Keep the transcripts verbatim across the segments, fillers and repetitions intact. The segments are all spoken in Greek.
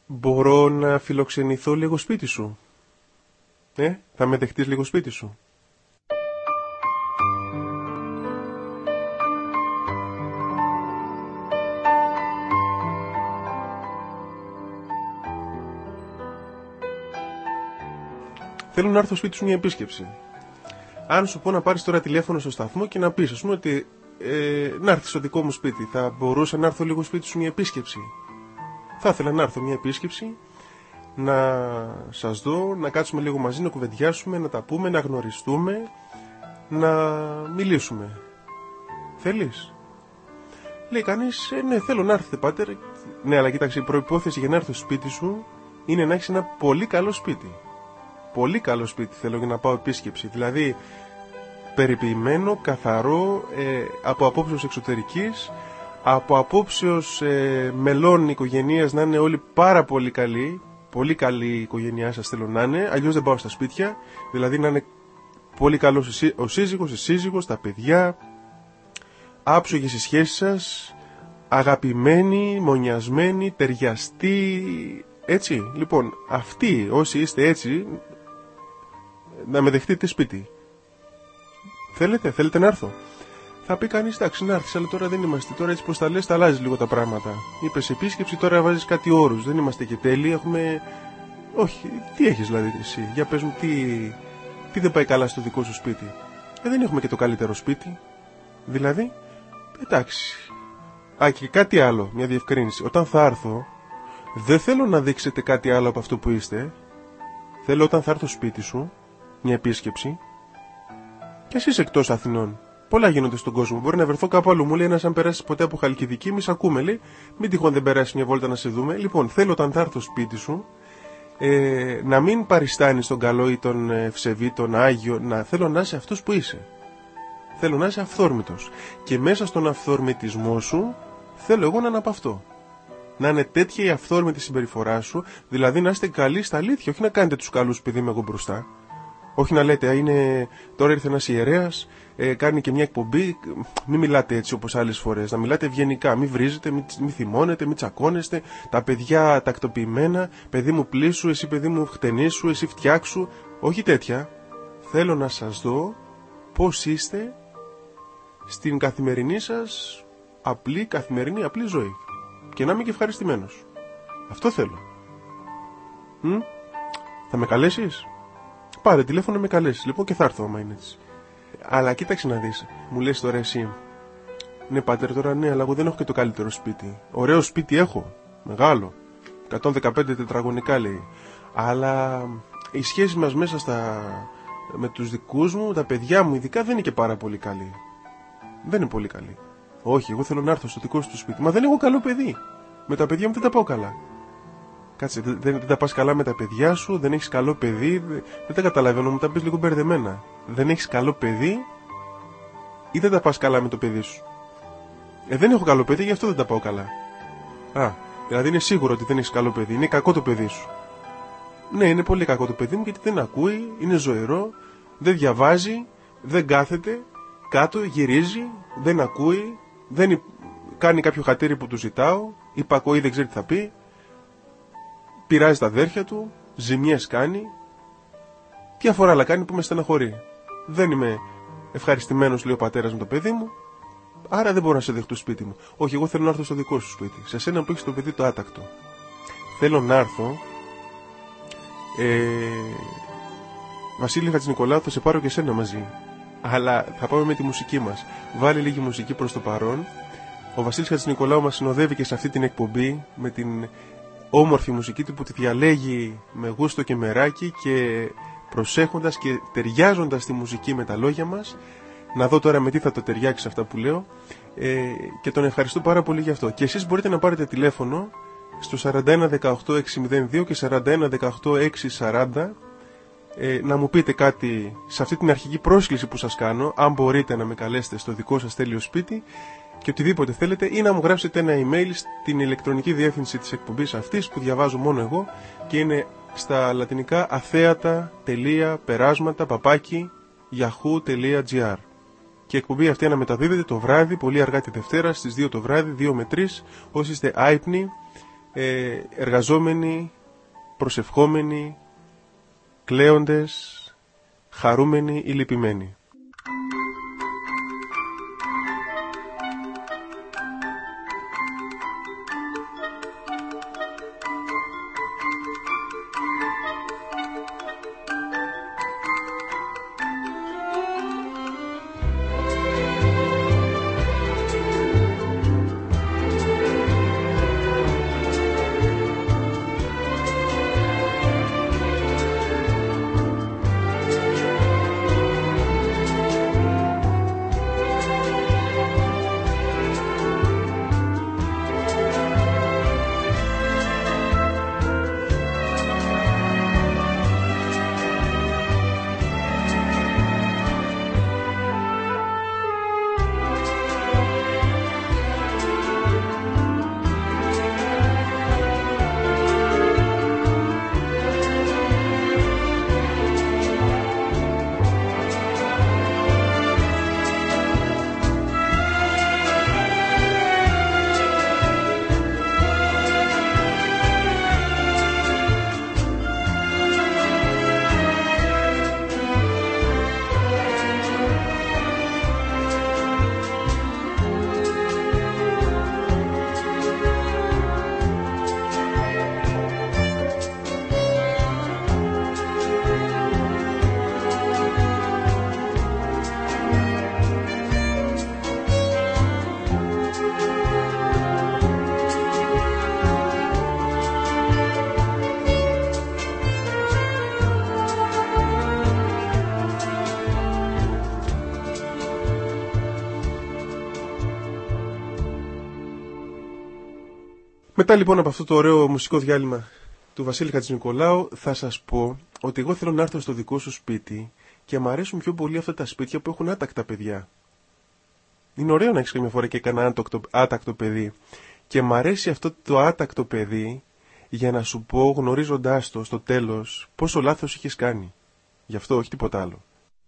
Μπορώ να φιλοξενηθώ λίγο σπίτι σου? Ε, θα με δεχτείς λίγο σπίτι σου? Θέλω να έρθω σπίτι σου μια επίσκεψη. Αν σου πω να πάρεις τώρα τηλέφωνο στο σταθμό και να πεις, ας πούμε, ότι ε, να έρθεις στο δικό μου σπίτι, θα μπορούσα να έρθω λίγο σπίτι σου μια επίσκεψη? Θα ήθελα να έρθω μια επίσκεψη, να σας δω, να κάτσουμε λίγο μαζί, να κουβεντιάσουμε, να τα πούμε, να γνωριστούμε, να μιλήσουμε. Θέλεις? Λέει κανείς, ε, ναι, θέλω να έρθετε, πάτερ. Ναι, αλλά κοίταξε, η προϋπόθεση για να έρθω στο σπίτι σου είναι να έχεις ένα πολύ καλό σπίτι. Πολύ καλό σπίτι θέλω για να πάω επίσκεψη. Δηλαδή, περιποιημένο, καθαρό, ε, από απόψεως εξωτερικής, από απόψεως ε, μελών οικογενείας, να είναι όλοι πάρα πολύ καλοί. Πολύ καλή η οικογένειά σας θέλω να είναι, αλλιώς δεν πάω στα σπίτια. Δηλαδή να είναι πολύ καλός ο σύζυγος, η σύζυγος, τα παιδιά, άψογες οι σχέσεις σας, αγαπημένοι, μονιασμένοι, ταιριαστοί. Έτσι, λοιπόν, αυτοί όσοι είστε έτσι, να με δεχτείτε σπίτι. Θέλετε, θέλετε να έρθω? Θα πει κανείς, εντάξει, να έρθεις, αλλά τώρα δεν είμαστε. Τώρα έτσι πως τα λες, τα αλλάζεις λίγο τα πράγματα. Είπες επίσκεψη, τώρα βάζεις κάτι όρους. Δεν είμαστε και τέλειοι, έχουμε... Όχι, τι έχεις δηλαδή εσύ? Για πες μου, τι, τι δεν πάει καλά στο δικό σου σπίτι? Ε, δεν έχουμε και το καλύτερο σπίτι. Δηλαδή, εντάξει. Α, και κάτι άλλο, μια διευκρίνηση. Όταν θα έρθω, δεν θέλω να δείξετε κάτι άλλο από αυτό που είστε. Θέλω όταν θα έρθω σπίτι σου, μια επίσκεψη, και εσείς εκτός Αθηνών. Πολλά γίνονται στον κόσμο. Μπορεί να βρεθώ κάπου αλλού. Μου λέει ένας, αν περάσει ποτέ από Χαλκιδική, μη σ' ακούμε, λέει. Μην τυχόν δεν περάσει μια βόλτα να σε δούμε. Λοιπόν, θέλω όταν θα έρθω σπίτι σου, ε, να μην παριστάνεις τον καλό ή τον ευσεβή, τον άγιο. Να θέλω να είσαι αυτός που είσαι. Θέλω να είσαι αυθόρμητος. Και μέσα στον αυθορμητισμό σου, θέλω εγώ να αναπαυτώ. Να είναι τέτοια η αυθόρμητη συμπεριφορά σου, δηλαδή να είστε καλοί στα αλήθεια. Όχι να κάνετε τους καλούς παιδί με εγώ μπροστά. Όχι να λέτε, είναι, τώρα ήρθε ένας ιερέας, ε, κάνει και μια εκπομπή. Μην μιλάτε έτσι όπως άλλες φορές. Να μιλάτε ευγενικά. Μην βρίζετε, μην, μην θυμώνετε, μην τσακώνεστε. Τα παιδιά τακτοποιημένα. Παιδί μου πλήσου, εσύ παιδί μου χτενίσου, εσύ φτιάξου. Όχι τέτοια. Θέλω να σας δω πώς είστε στην καθημερινή σας απλή, καθημερινή, απλή ζωή. Και να είμαι και ευχαριστημένος. Αυτό θέλω. Μ? Θα με καλέσεις? Πάρε τηλέφωνο να με καλέσεις. Λοιπόν, και θα έρθω άμα είναι έτσι. Αλλά κοίταξε να δεις. Μου λες τώρα εσύ, ναι πάτερ, τώρα ναι, αλλά εγώ δεν έχω και το καλύτερο σπίτι. Ωραίο σπίτι έχω. Μεγάλο. εκατόν δεκαπέντε τετραγωνικά λέει. Αλλά η σχέση μας μέσα στα... με τους δικούς μου, τα παιδιά μου ειδικά, δεν είναι και πάρα πολύ καλή. Δεν είναι πολύ καλή. Όχι, εγώ θέλω να έρθω στο δικό σου το σπίτι. Μα δεν έχω καλό παιδί. Με τα παιδιά μου δεν τα πάω καλά. Κάτσε, δεν, δεν τα πας καλά με τα παιδιά σου, δεν έχεις καλό παιδί. Δεν, δεν τα καταλαβαίνω, μου τα πεις λίγο μπερδεμένα. Δεν έχεις καλό παιδί ή δεν τα πας καλά με το παιδί σου? Ε, δεν έχω καλό παιδί, γι' αυτό δεν τα πάω καλά. Α, δηλαδή είναι σίγουρο ότι δεν έχεις καλό παιδί. Είναι κακό το παιδί σου. Ναι, είναι πολύ κακό το παιδί μου γιατί δεν ακούει, είναι ζωηρό, δεν διαβάζει, δεν κάθεται κάτω, γυρίζει, δεν ακούει, δεν κάνει κάποιο χατήρι που του ζητάω, υπακοεί, δεν ξέρει τι θα πει, πειράζει τα αδέρφια του, ζημιές κάνει, διάφορα άλλα κάνει που με στεναχωρεί. Δεν είμαι ευχαριστημένος, λέει ο πατέρας με το παιδί μου, άρα δεν μπορώ να σε δεχτώ σπίτι μου. Όχι, εγώ θέλω να έρθω στο δικό σου σπίτι, σε σένα που έχεις το παιδί το άτακτο. Θέλω να έρθω. Ε, Βασίλη Χατζηνικολάου, θα σε πάρω και σένα μαζί. Αλλά θα πάμε με τη μουσική μας. Βάλε λίγη μουσική προς το παρόν. Ο Βασίλης Χατζηνικολάου μας συνοδεύει και σε αυτή την εκπομπή με την όμορφη μουσική του που τη διαλέγει με γούστο και μεράκι και προσέχοντας και ταιριάζοντας τη μουσική με τα λόγια μας. Να δω τώρα με τι θα το ταιριάξει αυτά που λέω. Ε, και τον ευχαριστώ πάρα πολύ γι' αυτό. Και εσείς μπορείτε να πάρετε τηλέφωνο στο σαράντα ένα δεκαοκτώ εξακόσια δύο και σαράντα ένα δεκαοκτώ εξακόσια σαράντα, ε, να μου πείτε κάτι σε αυτή την αρχική πρόσκληση που σας κάνω, αν μπορείτε να με καλέσετε στο δικό σας τέλειο σπίτι και οτιδήποτε θέλετε, ή να μου γράψετε ένα email στην ηλεκτρονική διεύθυνση της εκπομπής αυτής που διαβάζω μόνο εγώ και είναι στα λατινικά αθέατα.περάσματα παπάκι yahoo.gr. Και η εκπομπή αυτή αναμεταδίδεται το βράδυ, πολύ αργά τη Δευτέρα, στις δύο το βράδυ, δύο με τρεις. Όσοι είστε άυπνοι, ε, εργαζόμενοι, προσευχόμενοι, κλαίοντες, χαρούμενοι ή λυπημένοι. Μετά λοιπόν από αυτό το ωραίο μουσικό διάλειμμα του Βασίλη Χατζηνικολάου, θα σας πω ότι εγώ θέλω να έρθω στο δικό σου σπίτι και μου αρέσουν πιο πολύ αυτά τα σπίτια που έχουν άτακτα παιδιά. Είναι ωραίο να έχεις καμιά φορά και κανένα άτακτο παιδί. Και μου αρέσει αυτό το άτακτο παιδί για να σου πω, γνωρίζοντάς το στο τέλος, πόσο λάθος είχες κάνει. Γι' αυτό, όχι τίποτα άλλο.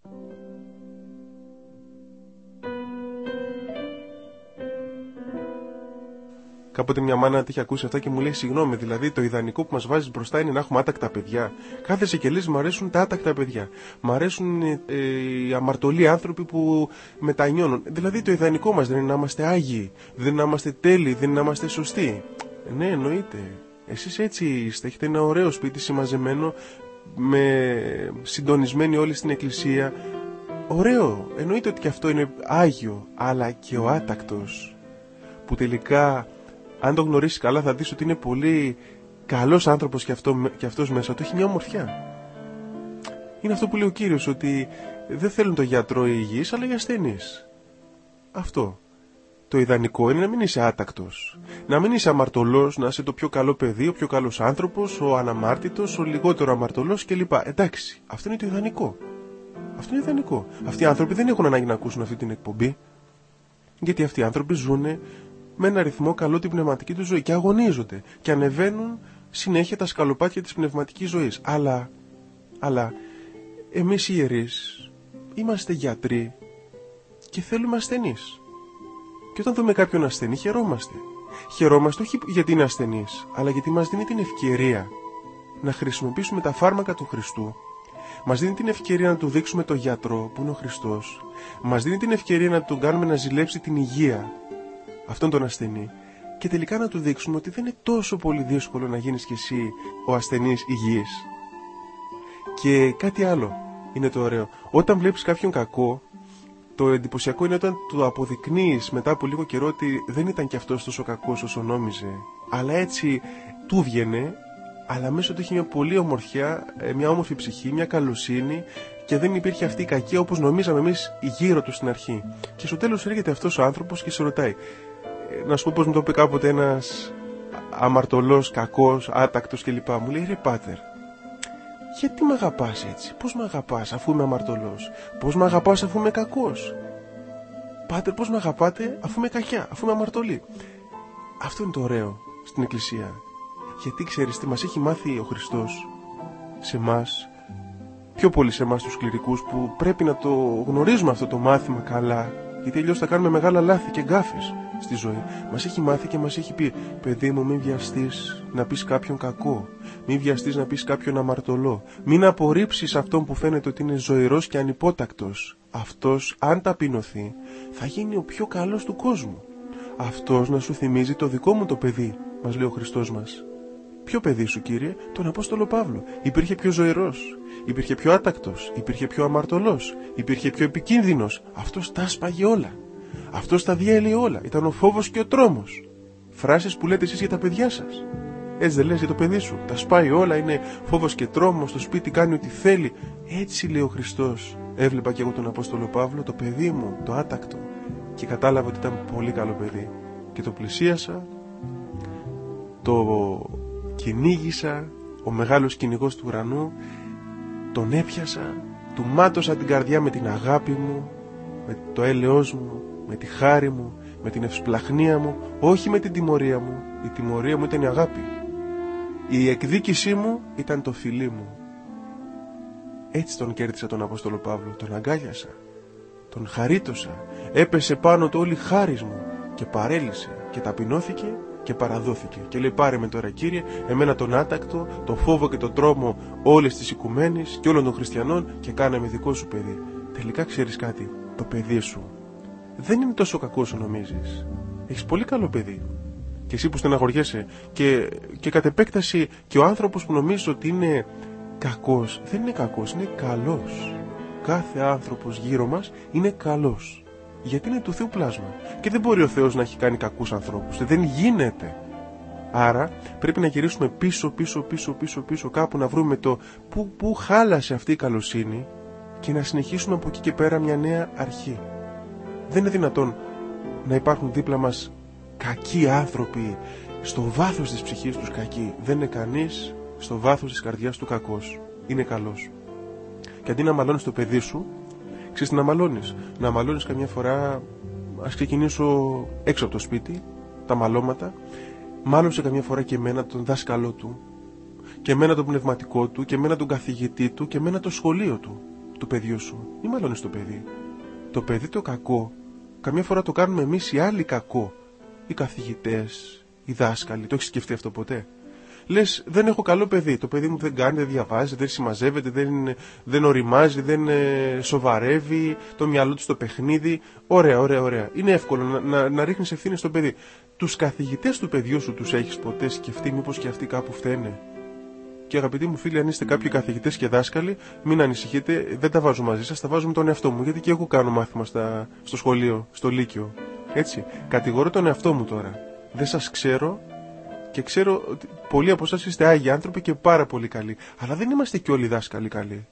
Κάποτε μια μάνα είχε ακούσει αυτά και μου λέει: συγγνώμη, δηλαδή το ιδανικό που μας βάζεις μπροστά είναι να έχουμε άτακτα παιδιά. Κάθεσαι και λες: μ' αρέσουν τα άτακτα παιδιά. Μ' αρέσουν ε, ε, οι αμαρτωλοί άνθρωποι που μετανιώνουν. Δηλαδή το ιδανικό μας δεν είναι να είμαστε άγιοι, δεν είναι να είμαστε τέλειοι, δεν είναι να είμαστε σωστοί. Ε, ναι, εννοείται. Εσείς έτσι είστε. Έχετε ένα ωραίο σπίτι συμμαζεμένο, με συντονισμένοι όλοι στην εκκλησία. Ωραίο. Εννοείται ότι και αυτό είναι άγιο. Αλλά και ο άτακτος, που τελικά, αν το γνωρίσεις καλά, θα δεις ότι είναι πολύ καλός άνθρωπος και, αυτό, και αυτός μέσα του έχει μια ομορφιά. Είναι αυτό που λέει ο Κύριος, ότι δεν θέλουν το γιατρό οι υγιείς, αλλά οι ασθενείς. Αυτό. Το ιδανικό είναι να μην είσαι άτακτος. Να μην είσαι αμαρτωλός, να είσαι το πιο καλό παιδί, ο πιο καλός άνθρωπος, ο αναμάρτητος, ο λιγότερο αμαρτωλός κλπ. Εντάξει, αυτό είναι το ιδανικό. Αυτό είναι ιδανικό. Αυτοί οι άνθρωποι δεν έχουν ανάγκη να ακούσουν αυτή την εκπομπή. Γιατί αυτοί οι άνθρωποι ζουν με ένα ρυθμό καλό την πνευματική του ζωή και αγωνίζονται και ανεβαίνουν συνέχεια τα σκαλοπάτια της πνευματικής ζωής. Αλλά, αλλά εμείς οι ιερείς είμαστε γιατροί και θέλουμε ασθενείς. Και όταν δούμε κάποιον ασθενή, χαιρόμαστε. Χαιρόμαστε όχι γιατί είναι ασθενής, αλλά γιατί μας δίνει την ευκαιρία να χρησιμοποιήσουμε τα φάρμακα του Χριστού. Μας δίνει την ευκαιρία να του δείξουμε το γιατρό που είναι ο Χριστός. Μας δίνει την ευκαιρία να τον κάνουμε να ζηλέψει την υγεία αυτόν τον ασθενή. Και τελικά να του δείξουμε ότι δεν είναι τόσο πολύ δύσκολο να γίνεις κι εσύ ο ασθενής υγιής. Και κάτι άλλο είναι το ωραίο. Όταν βλέπεις κάποιον κακό, το εντυπωσιακό είναι όταν του αποδεικνύεις μετά από λίγο καιρό ότι δεν ήταν κι αυτός τόσο κακός όσο νόμιζε, αλλά έτσι του βγαινε, αλλά μέσα του είχε μια πολύ ομορφιά, μια όμορφη ψυχή, μια καλοσύνη και δεν υπήρχε αυτή η κακία όπως νομίζαμε εμείς γύρω του στην αρχή. Και στο τέλος έρχεται αυτός ο άνθρωπος και σε ρωτάει. Να σου πω πως μου το είπε κάποτε ένας αμαρτωλός, κακός, άτακτος κλπ. Μου λέει: ρε πάτερ, γιατί με αγαπάς έτσι, πώς με αγαπάς αφού είμαι αμαρτωλός, πώς με αγαπάς αφού είμαι κακός, πάτερ, πώς με αγαπάτε αφού είμαι κακιά, αφού είμαι αμαρτωλή. Αυτό είναι το ωραίο στην Εκκλησία. Γιατί ξέρεις τι μας έχει μάθει ο Χριστός σε εμάς, πιο πολύ σε εμάς τους κληρικούς, που πρέπει να το γνωρίζουμε αυτό το μάθημα καλά, γιατί αλλιώς θα κάνουμε μεγάλα λάθη και γκάφες στη ζωή. Μας έχει μάθει και μας έχει πει: παιδί μου, μην βιαστείς να πεις κάποιον κακό, μην βιαστείς να πεις κάποιον αμαρτωλό, μην απορρίψεις αυτόν που φαίνεται ότι είναι ζωηρός και ανυπότακτος. Αυτός, αν ταπεινωθεί, θα γίνει ο πιο καλός του κόσμου. Αυτός να σου θυμίζει το δικό μου το παιδί, μας λέει ο Χριστός μας. Ποιο παιδί σου, Κύριε? Τον Απόστολο Παύλο. Υπήρχε πιο ζωηρός, υπήρχε πιο άτακτος, υπήρχε πιο αμαρτωλός, υπήρχε πιο επικίνδυνος. Αυτός τα άσπαγε όλα. Αυτός τα διέλυε όλα. Ήταν ο φόβος και ο τρόμος. Φράσεις που λέτε εσείς για τα παιδιά σας. Έτσι δεν λες για το παιδί σου? Τα σπάει όλα, είναι φόβος και τρόμος, στο σπίτι κάνει ό,τι θέλει. Έτσι λέει ο Χριστός. Έβλεπα και εγώ τον Απόστολο Παύλο, το παιδί μου, το άτακτο, και κατάλαβα ότι ήταν πολύ καλό παιδί. Και το πλησίασα, το κυνήγησα, ο μεγάλος κυνηγός του ουρανού, τον έπιασα, του μάτωσα την καρδιά με την αγάπη μου, με το έλεος μου, με τη χάρη μου, με την ευσπλαχνία μου, όχι με την τιμωρία μου. Η τιμωρία μου ήταν η αγάπη. Η εκδίκησή μου ήταν το φιλί μου. Έτσι τον κέρδισα τον Απόστολο Παύλο, τον αγκάλιασα, τον χαρίτωσα, έπεσε πάνω του όλη χάρις μου και παρέλυσε και ταπεινώθηκε και παραδόθηκε. Και λέει: πάρε με τώρα, Κύριε, εμένα τον άτακτο, το φόβο και τον τρόμο όλες τις οικουμένης και όλων των χριστιανών, και κάνε με δικό σου παιδί. Τελικά ξέρεις κάτι? Το παιδί σου δεν είναι τόσο κακό όσο νομίζεις. Έχεις πολύ καλό παιδί. Και εσύ που στεναχωριέσαι και, και κατ' επέκταση και ο άνθρωπος που νομίζεις ότι είναι κακός, δεν είναι κακός, είναι καλός. Κάθε άνθρωπος γύρω μας είναι καλός, γιατί είναι του Θεού πλάσμα. Και δεν μπορεί ο Θεός να έχει κάνει κακούς ανθρώπους. Δεν γίνεται. Άρα πρέπει να γυρίσουμε πίσω, πίσω, πίσω, πίσω, πίσω, κάπου να βρούμε το που, που χάλασε αυτή η καλοσύνη και να συνεχίσουμε από εκεί και πέρα μια νέα αρχή. Δεν είναι δυνατόν να υπάρχουν δίπλα μας κακοί άνθρωποι, στο βάθος της ψυχής τους κακοί. Δεν είναι κανείς στο βάθος της καρδιάς του κακός. Είναι καλός. Και αντί να μαλώνεις το παιδί σου, ξέρεις τι να μαλώνεις? Να μαλώνεις καμιά φορά, ας ξεκινήσω έξω από το σπίτι, τα μαλώματα. Μάλωσε καμιά φορά και εμένα τον δάσκαλό του, και εμένα τον πνευματικό του, και εμένα τον καθηγητή του, και εμένα το σχολείο του, του παιδιού σου. Μην μαλώνεις το παιδί. Το παιδί το κακό, καμιά φορά το κάνουμε εμείς οι άλλοι κακό. Οι καθηγητές, οι δάσκαλοι. Το έχεις σκεφτεί αυτό ποτέ? Λες, δεν έχω καλό παιδί. Το παιδί μου δεν κάνει, δεν διαβάζει, δεν συμμαζεύεται, δεν, δεν οριμάζει, δεν ε, σοβαρεύει, το μυαλό του στο παιχνίδι. Ωραία, ωραία, ωραία. Είναι εύκολο να, να, να ρίχνεις ευθύνη στο παιδί. Τους καθηγητές του παιδιού σου τους έχεις ποτέ σκεφτεί μήπως και αυτοί κάπου φταίνε? Και αγαπητοί μου φίλοι, αν είστε κάποιοι καθηγητές και δάσκαλοι, μην ανησυχείτε, δεν τα βάζω μαζί σας, τα βάζω με τον εαυτό μου. Γιατί και εγώ κάνω μάθημα στα, στο σχολείο, στο Λύκειο. Έτσι. Κατηγορώ τον εαυτό μου τώρα. Δεν σας ξέρω. Και ξέρω ότι πολλοί από εσάς είστε άγιοι άνθρωποι και πάρα πολύ καλοί. Αλλά δεν είμαστε και όλοι δάσκαλοι καλοί.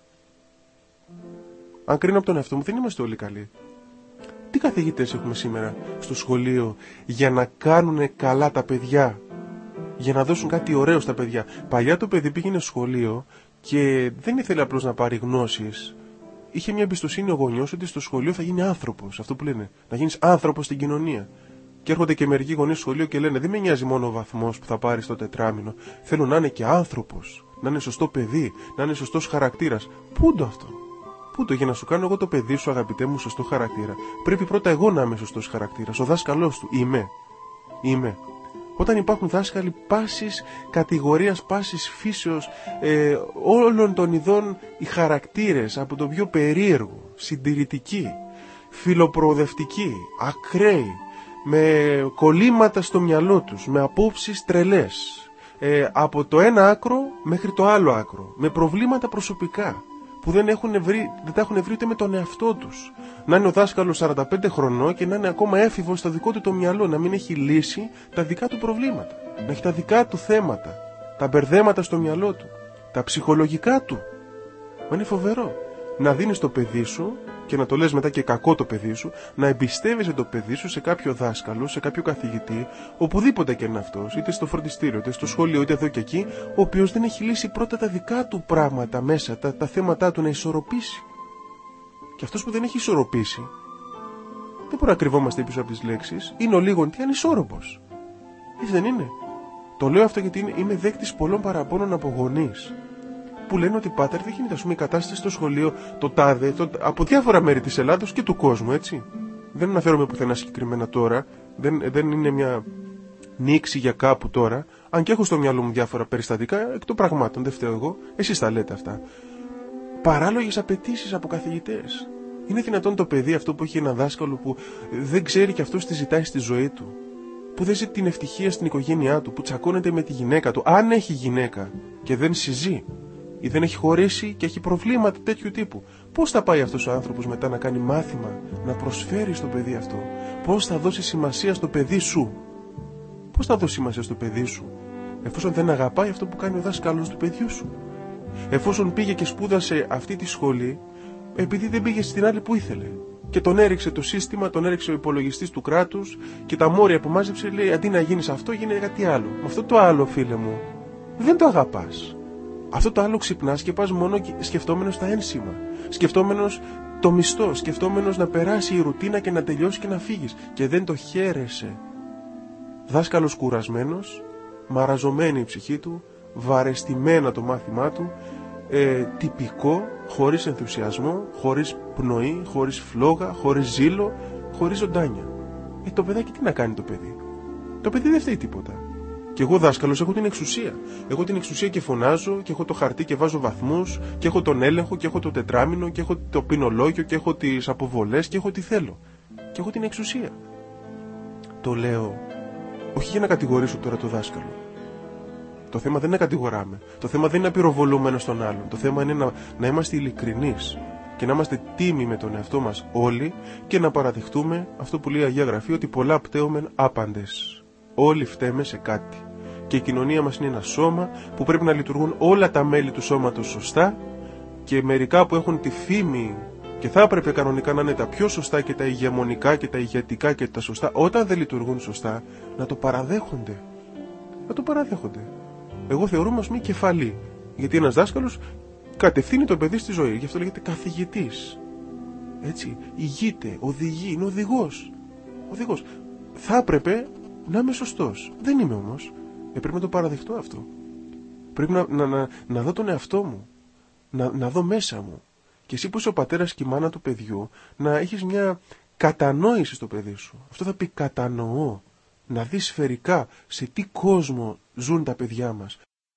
Αν κρίνω από τον εαυτό μου, δεν είμαστε όλοι καλοί. Τι καθηγητές έχουμε σήμερα στο σχολείο για να κάνουν καλά τα παιδιά, για να δώσουν κάτι ωραίο στα παιδιά? Παλιά το παιδί πήγαινε στο σχολείο και δεν ήθελε απλώς να πάρει γνώσεις. Είχε μια εμπιστοσύνη ο γονιός ότι στο σχολείο θα γίνει άνθρωπος. Αυτό που λένε, να γίνεις άνθρωπος στην κοινωνία. Και έρχονται και μερικοί γονείς στο σχολείο και λένε: δεν με νοιάζει μόνο ο βαθμός που θα πάρεις στο τετράμινο. Θέλω να είναι και άνθρωπος, να είναι σωστό παιδί, να είναι σωστός χαρακτήρας. Πού το αυτό? Πού το? Για να σου κάνω εγώ το παιδί σου, αγαπητέ μου, σωστό χαρακτήρα, πρέπει πρώτα εγώ να είμαι σωστός χαρακτήρας. Ο δάσκαλός του είμαι. Είμαι. Όταν υπάρχουν δάσκαλοι πάσης κατηγορίας, πάσης φύσεως, ε, όλων των ειδών, οι χαρακτήρες, από το πιο περίεργο, συντηρητικοί, φιλοπροοδευτικοί, ακραίοι, με κολλήματα στο μυαλό τους, με απόψεις τρελές, ε, από το ένα άκρο μέχρι το άλλο άκρο, με προβλήματα προσωπικά που δεν, έχουν βρει, δεν τα έχουν βρει ούτε με τον εαυτό τους. Να είναι ο δάσκαλος σαράντα πέντε χρονών και να είναι ακόμα έφηβος στο δικό του το μυαλό, να μην έχει λύσει τα δικά του προβλήματα, να έχει τα δικά του θέματα, τα μπερδέματα στο μυαλό του, τα ψυχολογικά του. Μα είναι φοβερό να δίνεις το παιδί σου και να το λες μετά και κακό το παιδί σου, να εμπιστεύεσαι το παιδί σου σε κάποιο δάσκαλο, σε κάποιο καθηγητή, οπουδήποτε και είναι αυτός, είτε στο φροντιστήριο, είτε στο σχολείο, είτε εδώ και εκεί, ο οποίος δεν έχει λύσει πρώτα τα δικά του πράγματα μέσα, τα, τα θέματα του να ισορροπήσει. Και αυτός που δεν έχει ισορροπήσει, δεν μπορεί να κρυβόμαστε πίσω από τις λέξεις, είναι ο λίγον τι ανισόρροπος. Έτσι δεν είναι? Το λέω αυτό γιατί είναι, είμαι δέκτης πολλών παραπώνων από γονείς που λένε ότι πάτερ δεν γίνεται, ας πούμε, η κατάσταση στο σχολείο, το τάδε, το, από διάφορα μέρη της Ελλάδος και του κόσμου, έτσι. Δεν αναφέρομαι πουθενά συγκεκριμένα τώρα, Δεν, δεν είναι μια νήξη για κάπου τώρα, αν και έχω στο μυαλό μου διάφορα περιστατικά εκ των πραγμάτων, δεν φταίω εγώ, εσείς τα λέτε αυτά. Παράλογες απαιτήσεις από καθηγητές. Είναι δυνατόν το παιδί αυτό που έχει ένα δάσκαλο που δεν ξέρει και αυτός τι ζητάει στη ζωή του, που δεν ζει την ευτυχία στην οικογένειά του, που τσακώνεται με τη γυναίκα του, αν έχει γυναίκα και δεν συζεί ή δεν έχει χωρίσει και έχει προβλήματα τέτοιου τύπου, πώς θα πάει αυτός ο άνθρωπος μετά να κάνει μάθημα, να προσφέρει στο παιδί αυτό? Πώς θα δώσει σημασία στο παιδί σου? Πώς θα δώσει σημασία στο παιδί σου εφόσον δεν αγαπάει αυτό που κάνει ο δάσκαλος του παιδιού σου? Εφόσον πήγε και σπούδασε αυτή τη σχολή επειδή δεν πήγε στην άλλη που ήθελε και τον έριξε το σύστημα, τον έριξε ο υπολογιστής του κράτους και τα μόρια που μάζεψε, λέει αντί να γίνεις αυτό γίνει κάτι άλλο. Με αυτό το άλλο, φίλε μου, δεν το αγαπάς. Αυτό το άλλο ξυπνάς και πας μόνο σκεφτόμενος τα ένσημα, σκεφτόμενος το μισθό, σκεφτόμενος να περάσει η ρουτίνα και να τελειώσει και να φύγεις, και δεν το χαίρεσαι. Δάσκαλος κουρασμένος, μαραζωμένη η ψυχή του, βαρεστημένα το μάθημά του, ε, τυπικό, χωρίς ενθουσιασμό, χωρίς πνοή, χωρίς φλόγα, χωρίς ζήλο, χωρίς ζωντάνια. Ε, το παιδάκι τι να κάνει το παιδί? Το παιδί δεν φταίει τίποτα. Και εγώ δάσκαλος έχω την εξουσία. Έχω την εξουσία και φωνάζω και έχω το χαρτί και βάζω βαθμούς και έχω τον έλεγχο και έχω το τετράμινο και έχω το ποινολόγιο και έχω τις αποβολές και έχω τι θέλω. Και έχω την εξουσία. Το λέω όχι για να κατηγορήσω τώρα το δάσκαλο. Το θέμα δεν είναι να κατηγοράμε. Το θέμα δεν είναι να πυροβολούμε ένας τον άλλον. Το θέμα είναι να, να είμαστε ειλικρινείς και να είμαστε τίμοι με τον εαυτό μας όλοι και να παραδεχτούμε αυτό που λέει η Αγία Γραφή, ότι πολλά πταίομεν άπαντες. Όλοι φταίμε σε κάτι. Και η κοινωνία μας είναι ένα σώμα που πρέπει να λειτουργούν όλα τα μέλη του σώματος σωστά, και μερικά που έχουν τη φήμη και θα έπρεπε κανονικά να είναι τα πιο σωστά και τα ηγεμονικά και τα ηγετικά και τα σωστά, όταν δεν λειτουργούν σωστά, να το παραδέχονται. Να το παραδέχονται. Εγώ θεωρούμε ως μη κεφαλή. Γιατί ένας δάσκαλος κατευθύνει το παιδί στη ζωή. Γι' αυτό λέγεται καθηγητής. Έτσι. Ηγείται, οδηγεί, είναι οδηγός. Οδηγός. Θα έπρεπε να είμαι σωστός. Δεν είμαι όμως. Ε, πρέπει να το παραδεχτώ αυτό. Πρέπει να, να, να, να δω τον εαυτό μου. Να, να δω μέσα μου. Και εσύ που είσαι ο πατέρας και η μάνα του παιδιού, να έχεις μια κατανόηση στο παιδί σου. Αυτό θα πει κατανοώ. Να δεις σφαιρικά σε τι κόσμο ζουν τα παιδιά μας.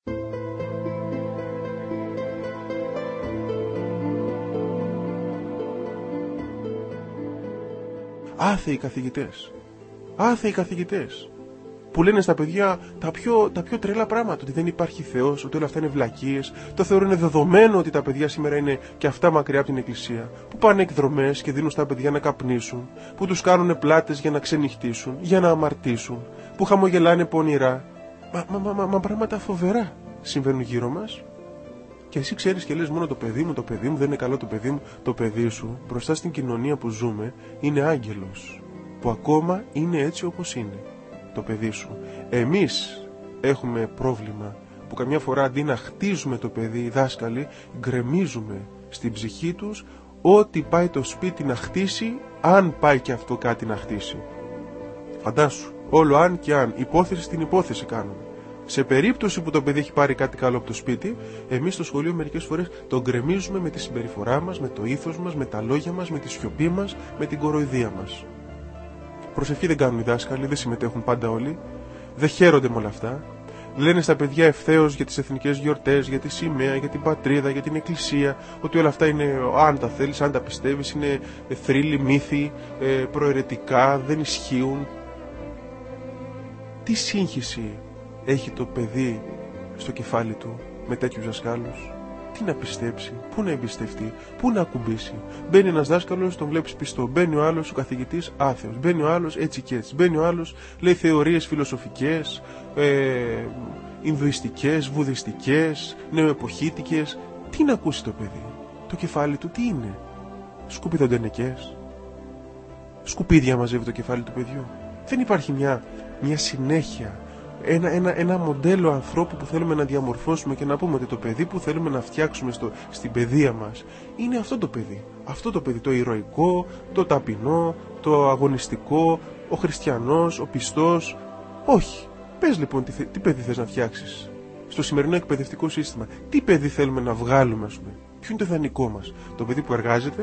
Άθεοι καθηγητές. Άθεοι καθηγητές. Που λένε στα παιδιά τα πιο, τα πιο τρελά πράγματα. Ότι δεν υπάρχει Θεός, ότι όλα αυτά είναι βλακίες. Το θεωρούν δεδομένο ότι τα παιδιά σήμερα είναι και αυτά μακριά από την εκκλησία. Που πάνε εκδρομές και δίνουν στα παιδιά να καπνίσουν. Που τους κάνουν πλάτες για να ξενυχτήσουν, για να αμαρτήσουν. Που χαμογελάνε πονηρά. Μα, μα, μα, μα, μα πράγματα φοβερά συμβαίνουν γύρω μας. Και εσύ ξέρεις και λες μόνο το παιδί μου, το παιδί μου, δεν είναι καλό το παιδί μου. Το παιδί σου μπροστά στην κοινωνία που ζούμε είναι άγγελος. Που ακόμα είναι έτσι όπως είναι. Το παιδί σου. Εμείς έχουμε πρόβλημα που καμιά φορά αντί να χτίζουμε το παιδί, οι δάσκαλοι, γκρεμίζουμε στην ψυχή τους ό,τι πάει το σπίτι να χτίσει, αν πάει και αυτό κάτι να χτίσει. Φαντάσου, όλο αν και αν, υπόθεση στην υπόθεση κάνουμε. Σε περίπτωση που το παιδί έχει πάρει κάτι καλό από το σπίτι, εμείς στο σχολείο μερικές φορές τον γκρεμίζουμε με τη συμπεριφορά μας, με το ήθος μας, με τα λόγια μας, με τη σιωπή μας, με την κοροϊδία μας. Προσευχή δεν κάνουν οι δάσκαλοι, δεν συμμετέχουν πάντα όλοι, δεν χαίρονται με όλα αυτά. Λένε στα παιδιά ευθέως για τις εθνικές γιορτές, για τη σημαία, για την πατρίδα, για την εκκλησία, ότι όλα αυτά είναι, αν τα θέλεις, αν τα πιστεύεις, είναι θρύλοι, μύθοι, προαιρετικά, δεν ισχύουν. Τι σύγχυση έχει το παιδί στο κεφάλι του με τέτοιους δασκάλους? Τι να πιστέψει, πού να εμπιστευτεί, πού να ακουμπήσει? Μπαίνει ένας δάσκαλος, τον βλέπεις πιστό. Μπαίνει ο άλλος, ο καθηγητής, άθεος. Μπαίνει ο άλλος, έτσι και έτσι. Μπαίνει ο άλλος, λέει θεωρίες φιλοσοφικές, ε, ινδουιστικές, βουδιστικές, νεοεποχήτικες. Τι να ακούσει το παιδί? Το κεφάλι του τι είναι? Σκουπιδοντενεκές. Σκουπίδια μαζεύει το κεφάλι του παιδιού. Δεν υπάρχει μια, μια συνέχεια. Ένα, ένα, ένα μοντέλο ανθρώπου που θέλουμε να διαμορφώσουμε και να πούμε ότι το παιδί που θέλουμε να φτιάξουμε στο, στην παιδεία μας είναι αυτό το παιδί. Αυτό το παιδί, το ηρωικό, το ταπεινό, το αγωνιστικό, ο χριστιανός, ο πιστός. Όχι. Πες λοιπόν τι, τι παιδί θες να φτιάξεις στο σημερινό εκπαιδευτικό σύστημα. Τι παιδί θέλουμε να βγάλουμε, ας πούμε? Ποιο είναι το ιδανικό μας? Το παιδί που εργάζεται,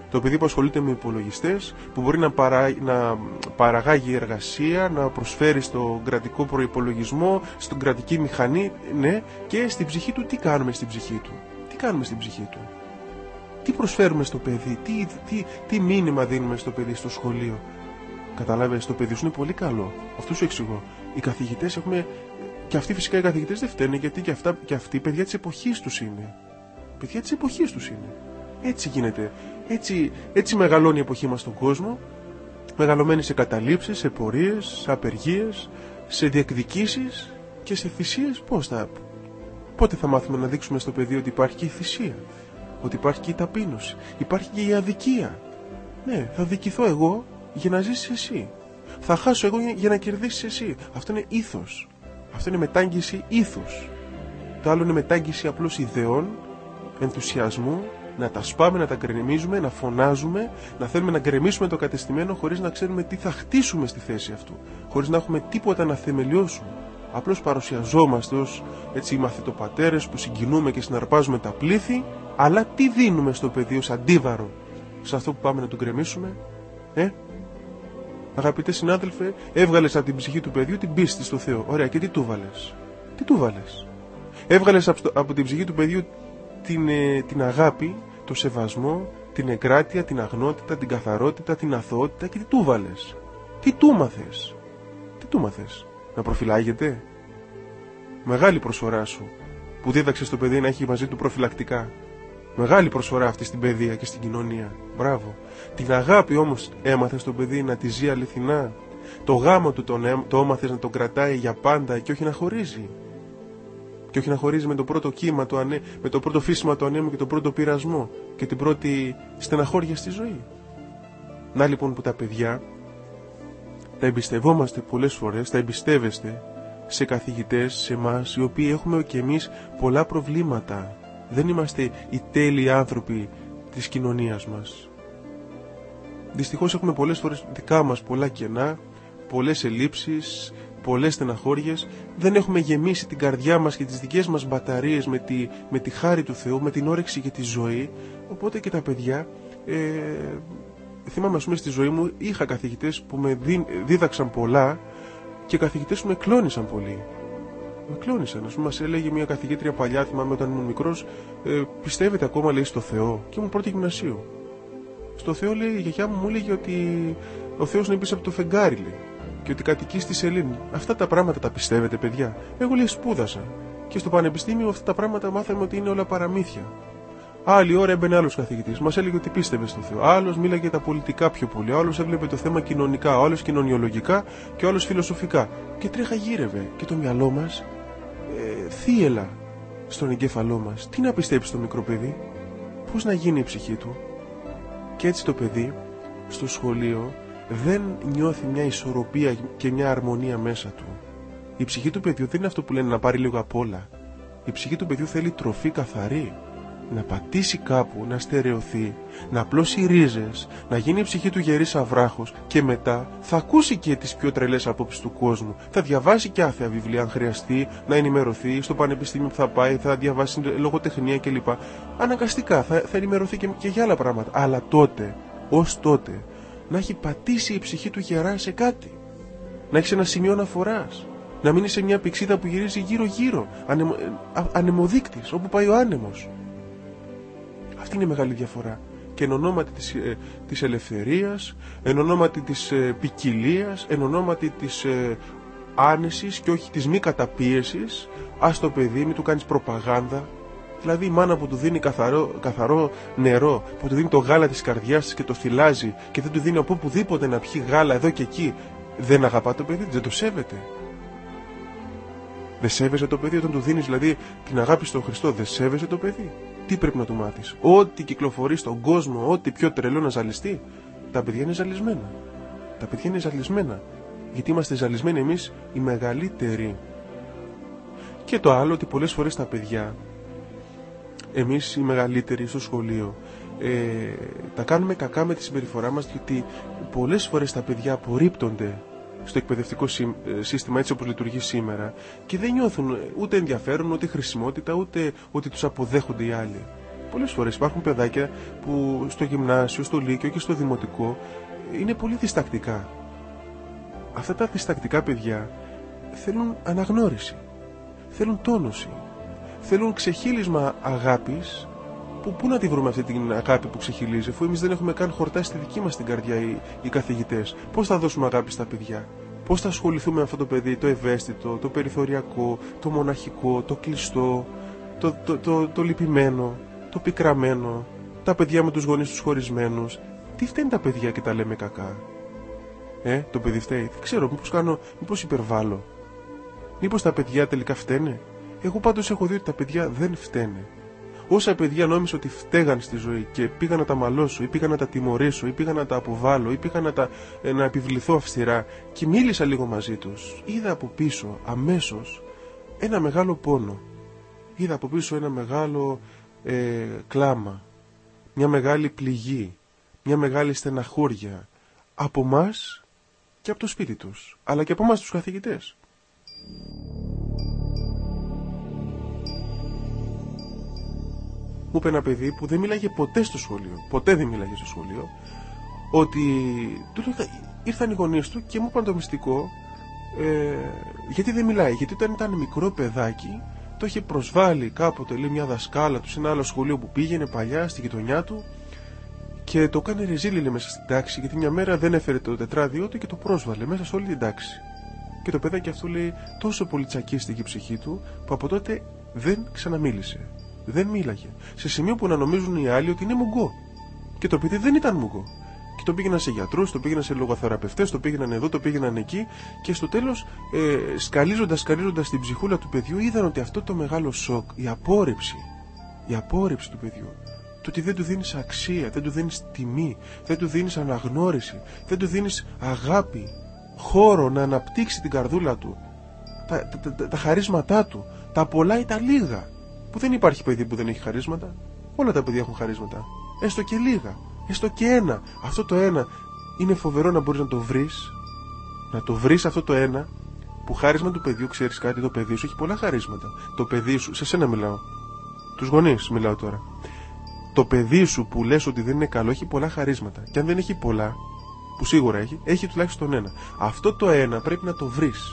Το παιδί που ασχολείται με υπολογιστές, που μπορεί να, παρά, να παραγάγει εργασία, να προσφέρει στον κρατικό προϋπολογισμό, στην κρατική μηχανή, ναι, και στην ψυχή του, τι κάνουμε στην ψυχή του. Τι κάνουμε στην ψυχή του. Τι προσφέρουμε στο παιδί, τι, τι, τι μήνυμα δίνουμε στο παιδί στο σχολείο. Καταλάβες, το παιδί σου είναι πολύ καλό. Αυτό σου εξηγώ. Οι καθηγητές έχουμε. Και αυτοί φυσικά οι καθηγητές δεν φταίνε, γιατί και, αυτά, και αυτοί παιδιά της εποχής τους είναι. Παιδιά της εποχής τους είναι. Έτσι γίνεται. Έτσι, έτσι μεγαλώνει η εποχή μας στον κόσμο. Μεγαλωμένη σε καταλήψεις, σε πορείες, σε απεργίες, σε διεκδικήσεις και σε θυσίες. Πώς θα. Πότε θα μάθουμε να δείξουμε στο παιδί ότι υπάρχει και η θυσία, ότι υπάρχει και η ταπείνωση, υπάρχει και η αδικία. Ναι, θα δικηθώ εγώ για να ζήσεις εσύ. Θα χάσω εγώ για να κερδίσεις εσύ. Αυτό είναι ήθος. Αυτό είναι μετάγγιση ήθους. Το άλλο είναι μετάγγιση απλώς ιδεών, ενθουσιασμού, να τα σπάμε, να τα γκρεμίζουμε, να φωνάζουμε, να θέλουμε να γκρεμίσουμε το κατεστημένο χωρίς να ξέρουμε τι θα χτίσουμε στη θέση αυτού, χωρίς να έχουμε τίποτα να θεμελιώσουμε. Απλώς παρουσιαζόμαστε ως έτσι οι μαθητοπατέρες που συγκινούμε και συναρπάζουμε τα πλήθη, αλλά τι δίνουμε στο παιδί ως αντίβαρο σε αυτό που πάμε να τον γκρεμίσουμε, ε? Αγαπητέ συνάδελφε, έβγαλες από την ψυχή του παιδιού την πίστη στο Θεό. Ωραία, και τι του βάλες? Τι του βάλες? Έβγαλες από την ψυχή του παιδιού την, ε, την αγάπη, το σεβασμό, την εγκράτεια, την αγνότητα, την καθαρότητα, την αθωότητα, και τι του βάλες? Τι του μάθες? Τι του μάθες? Να προφυλάγεται? Μεγάλη προσφορά σου που δίδαξες στο παιδί να έχει μαζί του προφυλακτικά. Μεγάλη προσφορά αυτή στην παιδεία και στην κοινωνία. Μπράβο. Την αγάπη όμως έμαθες στο παιδί να τη ζει αληθινά. Το γάμο του τον, το έμαθες να τον κρατάει για πάντα και όχι να χωρίζει. Και όχι να χωρίζει με το πρώτο κύμα, το ανέ, με το πρώτο φύσιμα του ανέμου και το πρώτο πειρασμό και την πρώτη στεναχώρια στη ζωή. Να λοιπόν που τα παιδιά τα εμπιστευόμαστε πολλές φορές, τα εμπιστεύεστε σε καθηγητές, σε εμάς, οι οποίοι έχουμε και εμείς πολλά προβλήματα. Δεν είμαστε οι τέλειοι άνθρωποι της κοινωνίας μας. Δυστυχώς έχουμε πολλές φορές δικά μας πολλά κενά, πολλές ελλείψεις, πολλές στεναχώριες. Δεν έχουμε γεμίσει την καρδιά μας και τις δικές μας μπαταρίες με τη, με τη χάρη του Θεού, με την όρεξη για τη ζωή. Οπότε και τα παιδιά, ε, θυμάμαι ας πούμε στη ζωή μου είχα καθηγητές που με δί, δίδαξαν πολλά και καθηγητές που με κλώνησαν πολύ. Με κλώνησαν. Ας πούμε, μας έλεγε μια καθηγήτρια παλιά, θυμάμαι όταν ήμουν μικρός, ε, πιστεύετε ακόμα, λέει, στο Θεό? Και ήμουν πρώτη γυμνασίου. Στο Θεό, λέει, η γιαγιά μου μου έλεγε ότι ο Θεός είναι πίσω από το φεγγάρι, λέει, και ότι κατοικεί στη σελήνη. Αυτά τα πράγματα τα πιστεύετε, παιδιά? Εγώ, λέει, σπούδασα. Και στο πανεπιστήμιο αυτά τα πράγματα μάθαμε ότι είναι όλα παραμύθια. Άλλη ώρα έμπαινε άλλος καθηγητής, μας έλεγε ότι πίστευε στο Θεό. Άλλος μίλαγε για τα πολιτικά πιο πολύ. Άλλος έβλεπε το θέμα κοινωνικά, άλλος κοινωνιολογικά και άλλος φιλοσοφικά. Και τρέχα γύρευε. Και το μυαλό μας ε, θύελα στον εγκέφαλό μας. Τι να πιστέψει το μικρό παιδί? Πώς να γίνει η ψυχή του? Και έτσι το παιδί στο σχολείο δεν νιώθει μια ισορροπία και μια αρμονία μέσα του. Η ψυχή του παιδιού δεν είναι αυτό που λένε να πάρει λίγο απ' όλα. Η ψυχή του παιδιού θέλει τροφή καθαρή. Να πατήσει κάπου, να στερεωθεί, να απλώσει ρίζες, να γίνει η ψυχή του γερή σαν βράχος και μετά θα ακούσει και τις πιο τρελές απόψεις του κόσμου. Θα διαβάσει και άθεα βιβλία αν χρειαστεί, να ενημερωθεί στο πανεπιστήμιο που θα πάει, θα διαβάσει λογοτεχνία κλπ. Αναγκαστικά θα, θα ενημερωθεί και, και για άλλα πράγματα. Αλλά τότε, ως τότε, να έχει πατήσει η ψυχή του γερά σε κάτι. Να έχει ένα σημείο αναφοράς. Να μείνει σε μια πηξίδα που γυρίζει γύρω-γύρω, ανεμο, ανεμοδείκτης, όπου πάει ο άνεμος. Αυτή είναι η μεγάλη διαφορά. Και εν ονόματι της, ε, της ελευθερίας, εν ονόματι της ε, ποικιλίας, εν ονόματι της ε, άνεσης και όχι της μη καταπίεσης, ας το παιδί, μην του κάνεις προπαγάνδα. Δηλαδή η μάνα που του δίνει καθαρό, καθαρό νερό, που του δίνει το γάλα της καρδιάς της και το θυλάζει και δεν του δίνει από οπουδήποτε να πιει γάλα εδώ και εκεί, δεν αγαπά το παιδί, δεν το σέβεται. Δεν σέβεσαι το παιδί όταν του δίνεις δηλαδή την αγάπη στον Χριστό? Δεν σέβεσαι το παιδί? Τι πρέπει να του μάθεις? Ό,τι κυκλοφορεί στον κόσμο, ό,τι πιο τρελό να ζαλιστεί. Τα παιδιά είναι ζαλισμένα. Τα παιδιά είναι ζαλισμένα. Γιατί είμαστε ζαλισμένοι εμείς οι μεγαλύτεροι. Και το άλλο, ότι πολλές φορές τα παιδιά, εμείς οι μεγαλύτεροι στο σχολείο, ε, τα κάνουμε κακά με τη συμπεριφορά μας, γιατί πολλές φορές τα παιδιά απορρίπτονται στο εκπαιδευτικό σύστημα έτσι όπως λειτουργεί σήμερα και δεν νιώθουν ούτε ενδιαφέρον, ούτε χρησιμότητα, ούτε ότι τους αποδέχονται οι άλλοι. Πολλές φορές υπάρχουν παιδάκια που στο γυμνάσιο, στο λύκειο και στο δημοτικό είναι πολύ διστακτικά. Αυτά τα διστακτικά παιδιά θέλουν αναγνώριση, θέλουν τόνωση, θέλουν ξεχύλισμα αγάπης. Που, πού να τη βρούμε αυτή την αγάπη που ξεχυλίζει, αφού εμείς δεν έχουμε καν χορτάσει τη δική μας την καρδιά οι, οι καθηγητές? Πώς θα δώσουμε αγάπη στα παιδιά? Πώς θα ασχοληθούμε με αυτό το παιδί, το ευαίσθητο, το περιθωριακό, το μοναχικό, το κλειστό, το, το, το, το, το λυπημένο, το πικραμένο, τα παιδιά με τους γονείς τους χωρισμένους? Τι φταίνουν τα παιδιά και τα λέμε κακά? Ε, το παιδί φταίει? Δεν ξέρω, μήπως κάνω, μήπως υπερβάλλω? Μήπως τα παιδιά τελικά φταίνε? Εγώ πάντως έχω δει ότι τα παιδιά δεν φταίνε. Όσα παιδιά νόμιζα ότι φταίγαν στη ζωή και πήγα να τα μαλώσω ή πήγα να τα τιμωρήσω ή πήγα να τα αποβάλω ή πήγα να, τα, ε, να επιβληθώ αυστηρά και μίλησα λίγο μαζί τους, είδα από πίσω αμέσως ένα μεγάλο πόνο. Είδα από πίσω ένα μεγάλο ε, κλάμα, μια μεγάλη πληγή, μια μεγάλη στεναχώρια από μας και από το σπίτι τους, αλλά και από μας τους καθηγητές. Μου είπε ένα παιδί που δεν μίλαγε ποτέ στο σχολείο, ποτέ δεν μίλαγε στο σχολείο, ότι του λέγα, ήρθαν οι γονείς του και μου είπαν το μυστικό, ε, γιατί δεν μιλάει, γιατί όταν ήταν μικρό παιδάκι το είχε προσβάλει κάποτε, λέει, μια δασκάλα του σε ένα άλλο σχολείο που πήγαινε παλιά στη γειτονιά του και το έκανε ρεζίλι, λέει, μέσα στην τάξη, γιατί μια μέρα δεν έφερε το τετράδιό του και το πρόσβαλε μέσα σε όλη την τάξη. Και το παιδάκι αυτό, λέει, τόσο πολύ τσακίστηκε η ψυχή του που από τότε δεν ξαναμίλησε. Δεν μίλαγε. Σε σημείο που να νομίζουν οι άλλοι ότι είναι μουγκό. Και το παιδί δεν ήταν μουγκό. Και το πήγαιναν σε γιατρούς, το πήγαιναν σε λογοθεραπευτές, το πήγαιναν εδώ, το πήγαιναν εκεί. Και στο τέλος, ε, σκαλίζοντας, σκαλίζοντας την ψυχούλα του παιδιού, είδαν ότι αυτό το μεγάλο σοκ, η απόρριψη, η απόρριψη του παιδιού, το ότι δεν του δίνεις αξία, δεν του δίνεις τιμή, δεν του δίνεις αναγνώριση, δεν του δίνεις αγάπη, χώρο να αναπτύξει την καρδούλα του, τα, τα, τα, τα χαρίσματά του, τα πολλά ή τα λίγα. Που δεν υπάρχει παιδί που δεν έχει χαρίσματα. Όλα τα παιδιά έχουν χαρίσματα. Έστω και λίγα. Έστω και ένα. Αυτό το ένα είναι φοβερό να μπορείς να το βρεις. Να το βρεις αυτό το ένα που χάρισμα του παιδιού, ξέρεις κάτι, το παιδί σου έχει πολλά χαρίσματα. Το παιδί σου, σε σένα μιλάω. Τους γονείς μιλάω τώρα. Το παιδί σου που λες ότι δεν είναι καλό έχει πολλά χαρίσματα. Και αν δεν έχει πολλά, που σίγουρα έχει, έχει τουλάχιστον ένα. Αυτό το ένα πρέπει να το βρεις.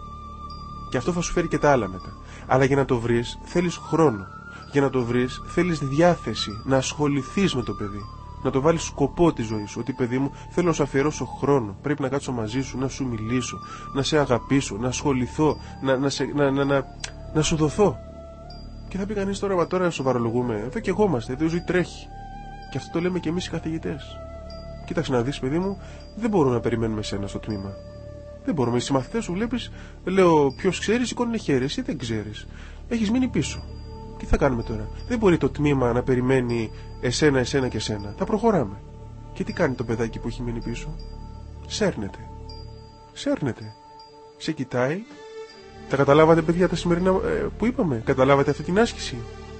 Και αυτό θα σου φέρει και τα άλλα μετά. Αλλά για να το βρεις θέλεις χρόνο. Για να το βρεις θέλεις διάθεση να ασχοληθείς με το παιδί. Να το βάλεις σκοπό τη ζωή σου. Ότι, παιδί μου, θέλω να σου αφιερώσω χρόνο. Πρέπει να κάτσω μαζί σου, να σου μιλήσω, να σε αγαπήσω, να ασχοληθώ, να, να, σε, να, να, να, να σου δοθώ. Και θα πει κανείς τώρα, μα τώρα σοβαρολογούμε. Εδώ και εγώ είμαστε, εδώ η ζωή τρέχει. Και αυτό το λέμε και εμείς οι καθηγητές. Κοίταξε να δεις, παιδί μου, δεν μπορούμε να περιμένουμε εσένα στο τμήμα. Δεν μπορούμε. Οι συμμαθητές σου, βλέπεις, λέω, ποιος ξέρει, σηκώνει χέρι, εσύ δεν ξέρεις. Έχεις μείνει πίσω. Τι θα κάνουμε τώρα? Δεν μπορεί το τμήμα να περιμένει εσένα, εσένα και εσένα. Θα προχωράμε. Και τι κάνει το παιδάκι που έχει μείνει πίσω? Σέρνεται. Σέρνεται. Σε κοιτάει. Τα καταλάβατε, παιδιά, τα σημερινά ε, που είπαμε? Καταλάβατε αυτή την άσκηση?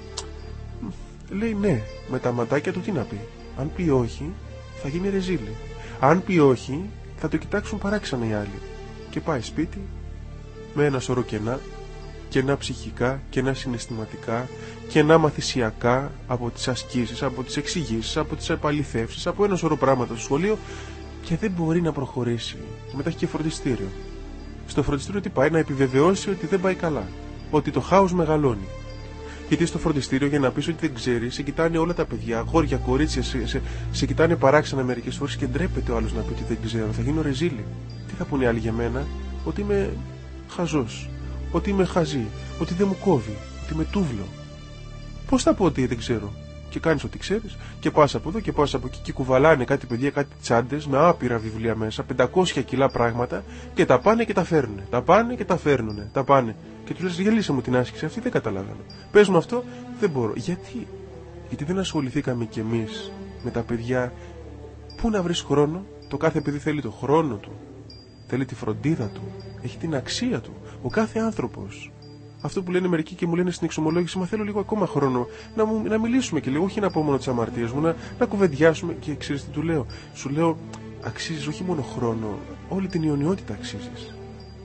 Λέει ναι. Με τα ματάκια του τι να πει? Αν πει όχι, θα γίνει ρεζίλι. Αν πει όχι, θα το κοιτάξουν παράξενα οι άλλοι. Και πάει σπίτι με ένα σωρό κενά, κενά ψυχικά, κενά συναισθηματικά, κενά μαθησιακά από τις ασκήσεις, από τις εξηγήσεις, από τις επαληθεύσεις, από ένα σωρό πράγματα στο σχολείο και δεν μπορεί να προχωρήσει. Μετά έχει και φροντιστήριο. Στο φροντιστήριο τι πάει? Να επιβεβαιώσει ότι δεν πάει καλά, ότι το χάος μεγαλώνει. Γιατί στο φροντιστήριο, για να πεις ότι δεν ξέρεις, σε κοιτάνε όλα τα παιδιά, αγόρια, κορίτσια, σε, σε, σε κοιτάνε παράξενα μερικές φορές και ντρέπεται ο άλλος να πει ότι δεν ξέρω. Θα γίνω ρεζίλι. Τι θα πούνε οι άλλοι για μένα? Ότι είμαι χαζός, ότι είμαι χαζή, ότι δεν μου κόβει, ότι είμαι τούβλο. Πώς θα πω ότι δεν ξέρω? Και κάνεις ότι ξέρεις και πας από εδώ και πας από εκεί και κουβαλάνε κάτι παιδιά, κάτι τσάντες με άπειρα βιβλία μέσα, πεντακόσια κιλά πράγματα και τα πάνε και τα φέρνουνε. Τα πάνε και τα φέρνουνε. Τα πάνε. Και του λες, γελίσε μου την άσκηση αυτή, δεν καταλάβανε. Πες μου αυτό, δεν μπορώ. Γιατί? Γιατί δεν ασχοληθήκαμε κι εμείς με τα παιδιά. Πού να βρεις χρόνο? Το κάθε παιδί θέλει το χρόνο του, θέλει τη φροντίδα του, έχει την αξία του. Ο κάθε άνθρωπος. Αυτό που λένε μερικοί και μου λένε στην εξομολόγηση, μα θέλω λίγο ακόμα χρόνο να, μου, να μιλήσουμε και λίγο, όχι να πω μόνο τις αμαρτίες μου, να, να κουβεντιάσουμε. Και ξέρεις τι του λέω? Σου λέω, αξίζεις όχι μόνο χρόνο, όλη την ιονιότητα αξίζεις. Και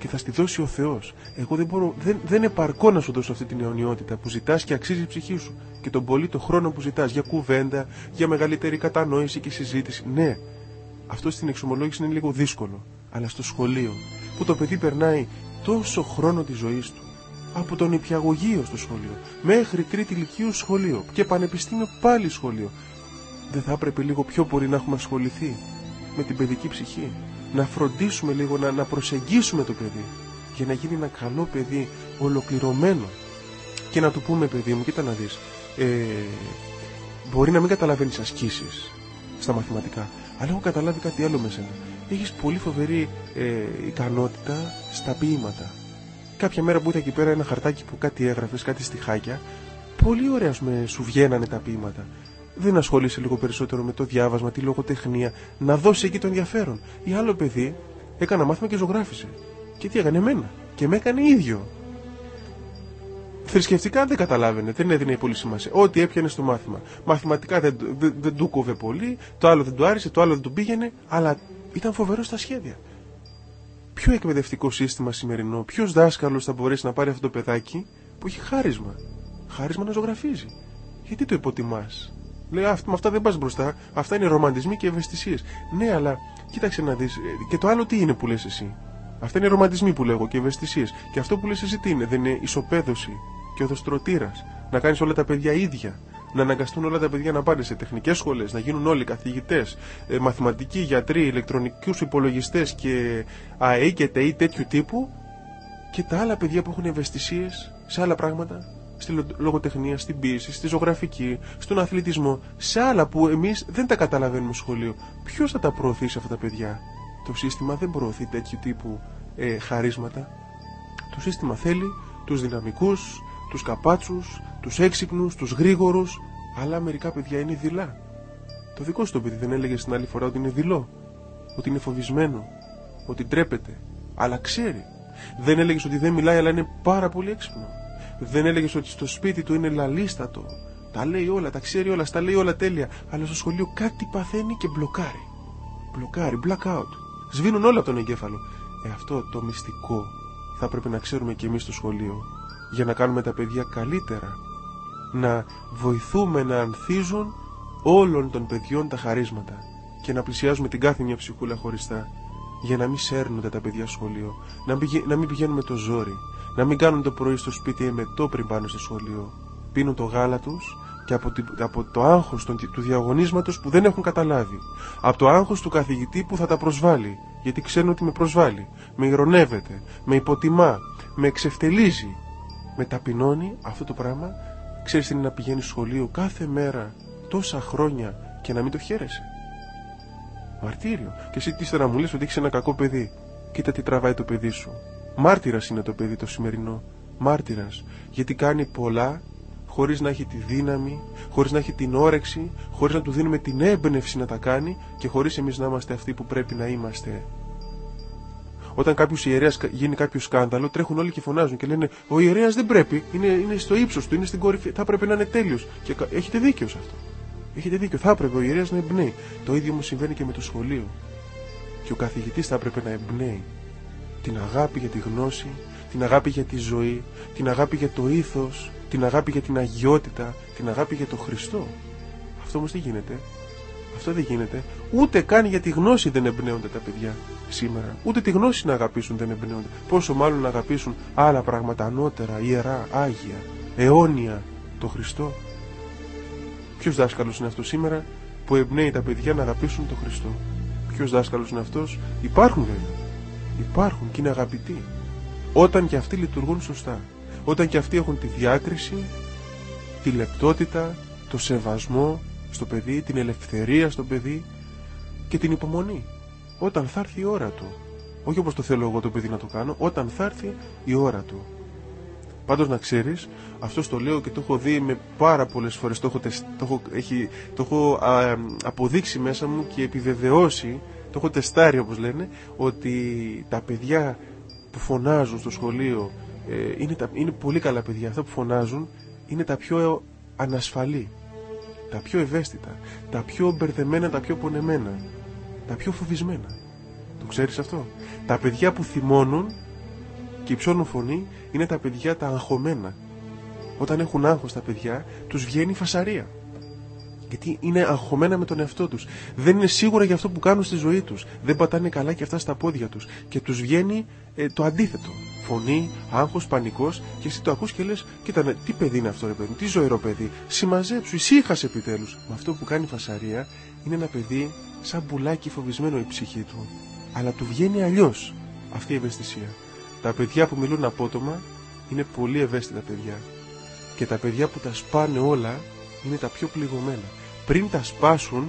και θα στη δώσει ο Θεός. Εγώ δεν, μπορώ, δεν, δεν επαρκώ να σου δώσω αυτή την αιωνιότητα που ζητάς και αξίζει η ψυχή σου. Και τον πολύ το χρόνο που ζητάς για κουβέντα, για μεγαλύτερη κατανόηση και συζήτηση. Ναι, αυτό στην εξομολόγηση είναι λίγο δύσκολο. Αλλά στο σχολείο, που το παιδί περνάει τόσο χρόνο της ζωής του, από τον νηπιαγωγείο στο σχολείο, μέχρι τρίτη ηλικίου σχολείο και πανεπιστήμιο πάλι σχολείο, δεν θα έπρεπε λίγο πιο πολύ να έχουμε ασχοληθεί με την παιδική ψυχή? Να φροντίσουμε λίγο, να, να προσεγγίσουμε το παιδί για να γίνει ένα καλό παιδί, ολοκληρωμένο. Και να του πούμε, παιδί μου, κοίτα να δεις, ε, μπορεί να μην καταλαβαίνεις ασκήσεις στα μαθηματικά, αλλά έχω καταλάβει κάτι άλλο με σένα. Έχεις πολύ φοβερή ε, ικανότητα στα ποίηματα. Κάποια μέρα που ήταν εκεί πέρα ένα χαρτάκι που κάτι έγραφες, κάτι στιχάκια, πολύ ωραία σου βγαίνανε τα ποίηματα. Δεν ασχολείσαι λίγο περισσότερο με το διάβασμα, τη λογοτεχνία, να δώσει εκεί το ενδιαφέρον? Ή άλλο παιδί έκανα μάθημα και ζωγράφισε. Και τι έκανε? Εμένα. Και με έκανε ίδιο. Θρησκευτικά δεν καταλάβαινε, δεν έδινε πολύ σημασία. Ό,τι έπιανε στο μάθημα. Μαθηματικά δεν, δεν, δεν του κόβε πολύ, το άλλο δεν του άρεσε, το άλλο δεν του πήγαινε, αλλά ήταν φοβερό στα σχέδια. Ποιο εκπαιδευτικό σύστημα σημερινό, ποιος δάσκαλος θα μπορέσει να πάρει αυτό το παιδάκι που έχει χάρισμα? Χάρισμα να ζωγραφίζει. Γιατί το υποτιμάς? Λέει, με αυτά δεν πας μπροστά, αυτά είναι ρομαντισμοί και ευαισθησίες. Ναι, αλλά κοίταξε να δεις, και το άλλο τι είναι που λες εσύ? Αυτά είναι ρομαντισμοί που λέγω και ευαισθησίες. Και αυτό που λες εσύ τι είναι? Δεν είναι ισοπαίδωση και οδοστρωτήρας? Να κάνεις όλα τα παιδιά ίδια, να αναγκαστούν όλα τα παιδιά να πάνε σε τεχνικές σχολές, να γίνουν όλοι καθηγητές, ε, μαθηματικοί, γιατροί, ηλεκτρονικούς υπολογιστές και ΑΕ και ΤΕΙ τέτοιου τύπου, και τα άλλα παιδιά που έχουν ευαισθησίες σε άλλα πράγματα, στη λογοτεχνία, στην ποίηση, στη ζωγραφική, στον αθλητισμό, σε άλλα που εμείς δεν τα καταλαβαίνουμε στο σχολείο. Ποιος θα τα προωθήσει αυτά τα παιδιά? Το σύστημα δεν προωθεί τέτοιου τύπου ε, χαρίσματα. Το σύστημα θέλει τους δυναμικούς, τους καπάτσους, τους έξυπνους, τους γρήγορους, αλλά μερικά παιδιά είναι δειλά. Το δικό σου το παιδί δεν έλεγε στην άλλη φορά ότι είναι δειλό, ότι είναι φοβισμένο, ότι ντρέπεται, αλλά ξέρει? Δεν έλεγες ότι δεν μιλάει, αλλά είναι πάρα πολύ έξυπνο? Δεν έλεγες ότι στο σπίτι του είναι λαλίστατο, τα λέει όλα, τα ξέρει όλα, τα λέει όλα τέλεια, αλλά στο σχολείο κάτι παθαίνει και μπλοκάρει? Μπλοκάρει, blackout. Σβήνουν όλα από τον εγκέφαλο. Ε, αυτό το μυστικό θα πρέπει να ξέρουμε και εμείς στο σχολείο, για να κάνουμε τα παιδιά καλύτερα. Να βοηθούμε να ανθίζουν όλων των παιδιών τα χαρίσματα και να πλησιάζουμε την κάθε μια ψυχούλα χωριστά, για να μην σέρνονται τα παιδιά στο σχολείο, να μην, να μην πηγαίνουν με το ζόρι, να μην κάνουν το πρωί στο σπίτι εμετό πριν πάνε στο σχολείο. Πίνουν το γάλα τους και από, τη, από το άγχος του, του διαγωνίσματος που δεν έχουν καταλάβει, από το άγχος του καθηγητή που θα τα προσβάλλει, γιατί ξέρουν ότι με προσβάλλει, με ειρωνεύεται, με υποτιμά, με εξευτελίζει, με ταπεινώνει. Αυτό το πράγμα, ξέρεις τι είναι να πηγαίνεις στο σχολείο κάθε μέρα τόσα χρόνια και να μην το χαίρεσαι? Μαρτύριο. Και εσύ τι ύστερα μου λες ότι έχεις ένα κακό παιδί? Κοίτα τι τραβάει το παιδί σου. Μάρτυρας είναι το παιδί το σημερινό. Μάρτυρας. Γιατί κάνει πολλά χωρίς να έχει τη δύναμη, χωρίς να έχει την όρεξη, χωρίς να του δίνουμε την έμπνευση να τα κάνει και χωρίς εμείς να είμαστε αυτοί που πρέπει να είμαστε. Όταν κάποιος ιερέας γίνει κάποιο σκάνδαλο, τρέχουν όλοι και φωνάζουν και λένε: ο ιερέας δεν πρέπει, είναι, είναι στο ύψος του, είναι στην κορυφή, θα έπρεπε να είναι τέλειος. Και έχετε δίκιο σε αυτό. Έχετε δίκιο, θα έπρεπε ο ιερέας να εμπνέει. Το ίδιο όμως συμβαίνει και με το σχολείο. Και ο καθηγητής θα έπρεπε να εμπνέει την αγάπη για τη γνώση, την αγάπη για τη ζωή, την αγάπη για το ήθος, την αγάπη για την αγιότητα, την αγάπη για το Χριστό. Αυτό όμως τι γίνεται? Αυτό δεν γίνεται. Ούτε καν για τη γνώση δεν εμπνέονται τα παιδιά σήμερα. Ούτε τη γνώση να αγαπήσουν δεν εμπνέονται. Πόσο μάλλον να αγαπήσουν άλλα πράγματα ανώτερα, ιερά, άγια, αιώνια, το Χριστό. Ποιος δάσκαλος είναι αυτός σήμερα που εμπνέει τα παιδιά να αγαπήσουν τον Χριστό? Ποιος δάσκαλος είναι αυτός? Υπάρχουν βέβαια. Υπάρχουν και είναι αγαπητοί. Όταν και αυτοί λειτουργούν σωστά. Όταν και αυτοί έχουν τη διάκριση, τη λεπτότητα, το σεβασμό στο παιδί, την ελευθερία στο παιδί και την υπομονή. Όταν θα έρθει η ώρα του. Όχι όπως το θέλω εγώ το παιδί να το κάνω, όταν θα έρθει η ώρα του. Πάντως να ξέρεις, αυτό το λέω και το έχω δει με πάρα πολλές φορές, το έχω, το έχω, έχει, το έχω α, αποδείξει μέσα μου και επιβεβαιώσει, το έχω τεστάρει όπως λένε, ότι τα παιδιά που φωνάζουν στο σχολείο ε, είναι, τα, είναι πολύ καλά παιδιά. Αυτά που φωνάζουν είναι τα πιο ανασφαλή, τα πιο ευαίσθητα, τα πιο μπερδεμένα, τα πιο πονεμένα, τα πιο φοβισμένα. Το ξέρεις αυτό? Τα παιδιά που θυμώνουν Και η πιο φωνή είναι τα παιδιά τα αγχωμένα. Όταν έχουν άγχος τα παιδιά, τους βγαίνει φασαρία. Γιατί είναι αγχωμένα με τον εαυτό τους. Δεν είναι σίγουρα για αυτό που κάνουν στη ζωή τους. Δεν πατάνε καλά και αυτά στα πόδια τους. Και τους βγαίνει ε, το αντίθετο. Φωνή, άγχος, πανικός. Και εσύ το ακούς και λες, κοίτα, ναι, τι παιδί είναι αυτό, ρε παιδί, τι ζωηρό παιδί. Συμμαζέψου, ησύχασε επιτέλους. Με αυτό που κάνει φασαρία είναι ένα παιδί σαν πουλάκι φοβισμένο η ψυχή του. Αλλά του βγαίνει αλλιώς αυτή η ευαισθησία. Τα παιδιά που μιλούν απότομα είναι πολύ ευαίσθητα παιδιά. Και τα παιδιά που τα σπάνε όλα είναι τα πιο πληγωμένα. Πριν τα σπάσουν,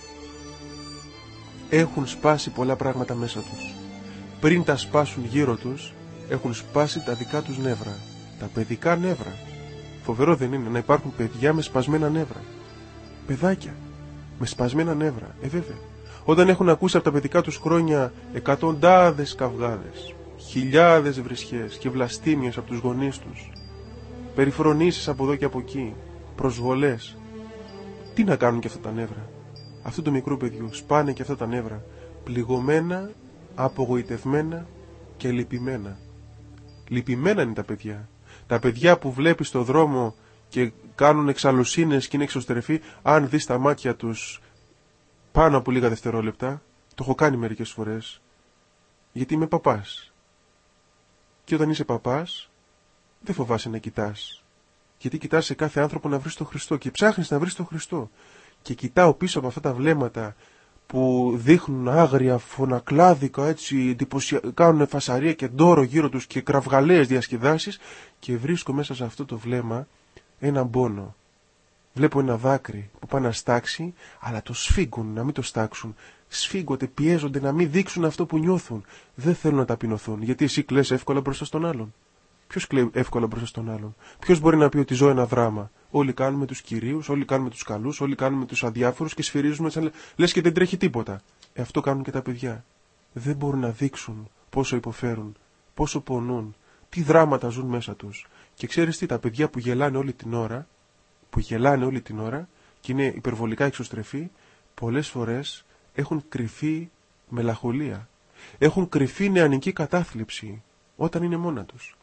έχουν σπάσει πολλά πράγματα μέσα τους. Πριν τα σπάσουν γύρω τους, έχουν σπάσει τα δικά τους νεύρα. Τα παιδικά νεύρα. Φοβερό δεν είναι να υπάρχουν παιδιά με σπασμένα νεύρα. Παιδάκια με σπασμένα νεύρα. Ε, βέβαια. Όταν έχουν ακούσει από τα παιδικά τους χρόνια εκατοντάδες καυγάδες, χιλιάδες βρισχές και βλαστήμιες από τους γονείς τους, περιφρονήσεις από εδώ και από εκεί, προσβολές, τι να κάνουν και αυτά τα νεύρα. Αυτού του μικρού παιδιού σπάνε και αυτά τα νεύρα, πληγωμένα, απογοητευμένα και λυπημένα. Λυπημένα είναι τα παιδιά. Τα παιδιά που βλέπεις στο δρόμο και κάνουν εξαλλοσύνες και είναι εξωστρεφή, αν δεις τα μάτια τους πάνω από λίγα δευτερόλεπτα, το έχω κάνει μερικές φορές, γιατί είμαι παπάς. Και όταν είσαι παπάς, δεν φοβάσαι να κοιτάς. Γιατί κοιτάς σε κάθε άνθρωπο να βρεις τον Χριστό και ψάχνεις να βρεις τον Χριστό. Και κοιτάω πίσω από αυτά τα βλέμματα που δείχνουν άγρια, φωνακλάδικα, έτσι, εντυπωσια... κάνουν φασαρία και ντόρο γύρω τους και κραυγαλαίες διασκεδάσεις και βρίσκω μέσα σε αυτό το βλέμμα έναν πόνο. Βλέπω ένα δάκρυ που πάει να στάξει, αλλά το σφίγγουν να μην το στάξουν. Σφίγγονται, πιέζονται να μην δείξουν αυτό που νιώθουν. Δεν θέλουν να ταπεινωθούν, γιατί εσύ κλαις εύκολα μπροστά στον άλλον. Ποιος κλαίει εύκολα μπροστά στον άλλον? Ποιος μπορεί να πει ότι ζω ένα δράμα? Όλοι κάνουμε τους κυρίους, όλοι κάνουμε τους καλούς, όλοι κάνουμε τους αδιάφορους και σφυρίζουμε σαν λες και δεν τρέχει τίποτα. Ε, αυτό κάνουν και τα παιδιά. Δεν μπορούν να δείξουν πόσο υποφέρουν, πόσο πονούν, τι δράματα ζουν μέσα τους. Και ξέρεις τι, τα παιδιά που γελάνε όλη την ώρα, που γελάνε όλη την ώρα και είναι υπερβολικά εξωστρεφή, πολλές φορές έχουν κρυφή μελαγχολία. Έχουν κρυφή νεανική κατάθλιψη όταν είναι μόνα τους.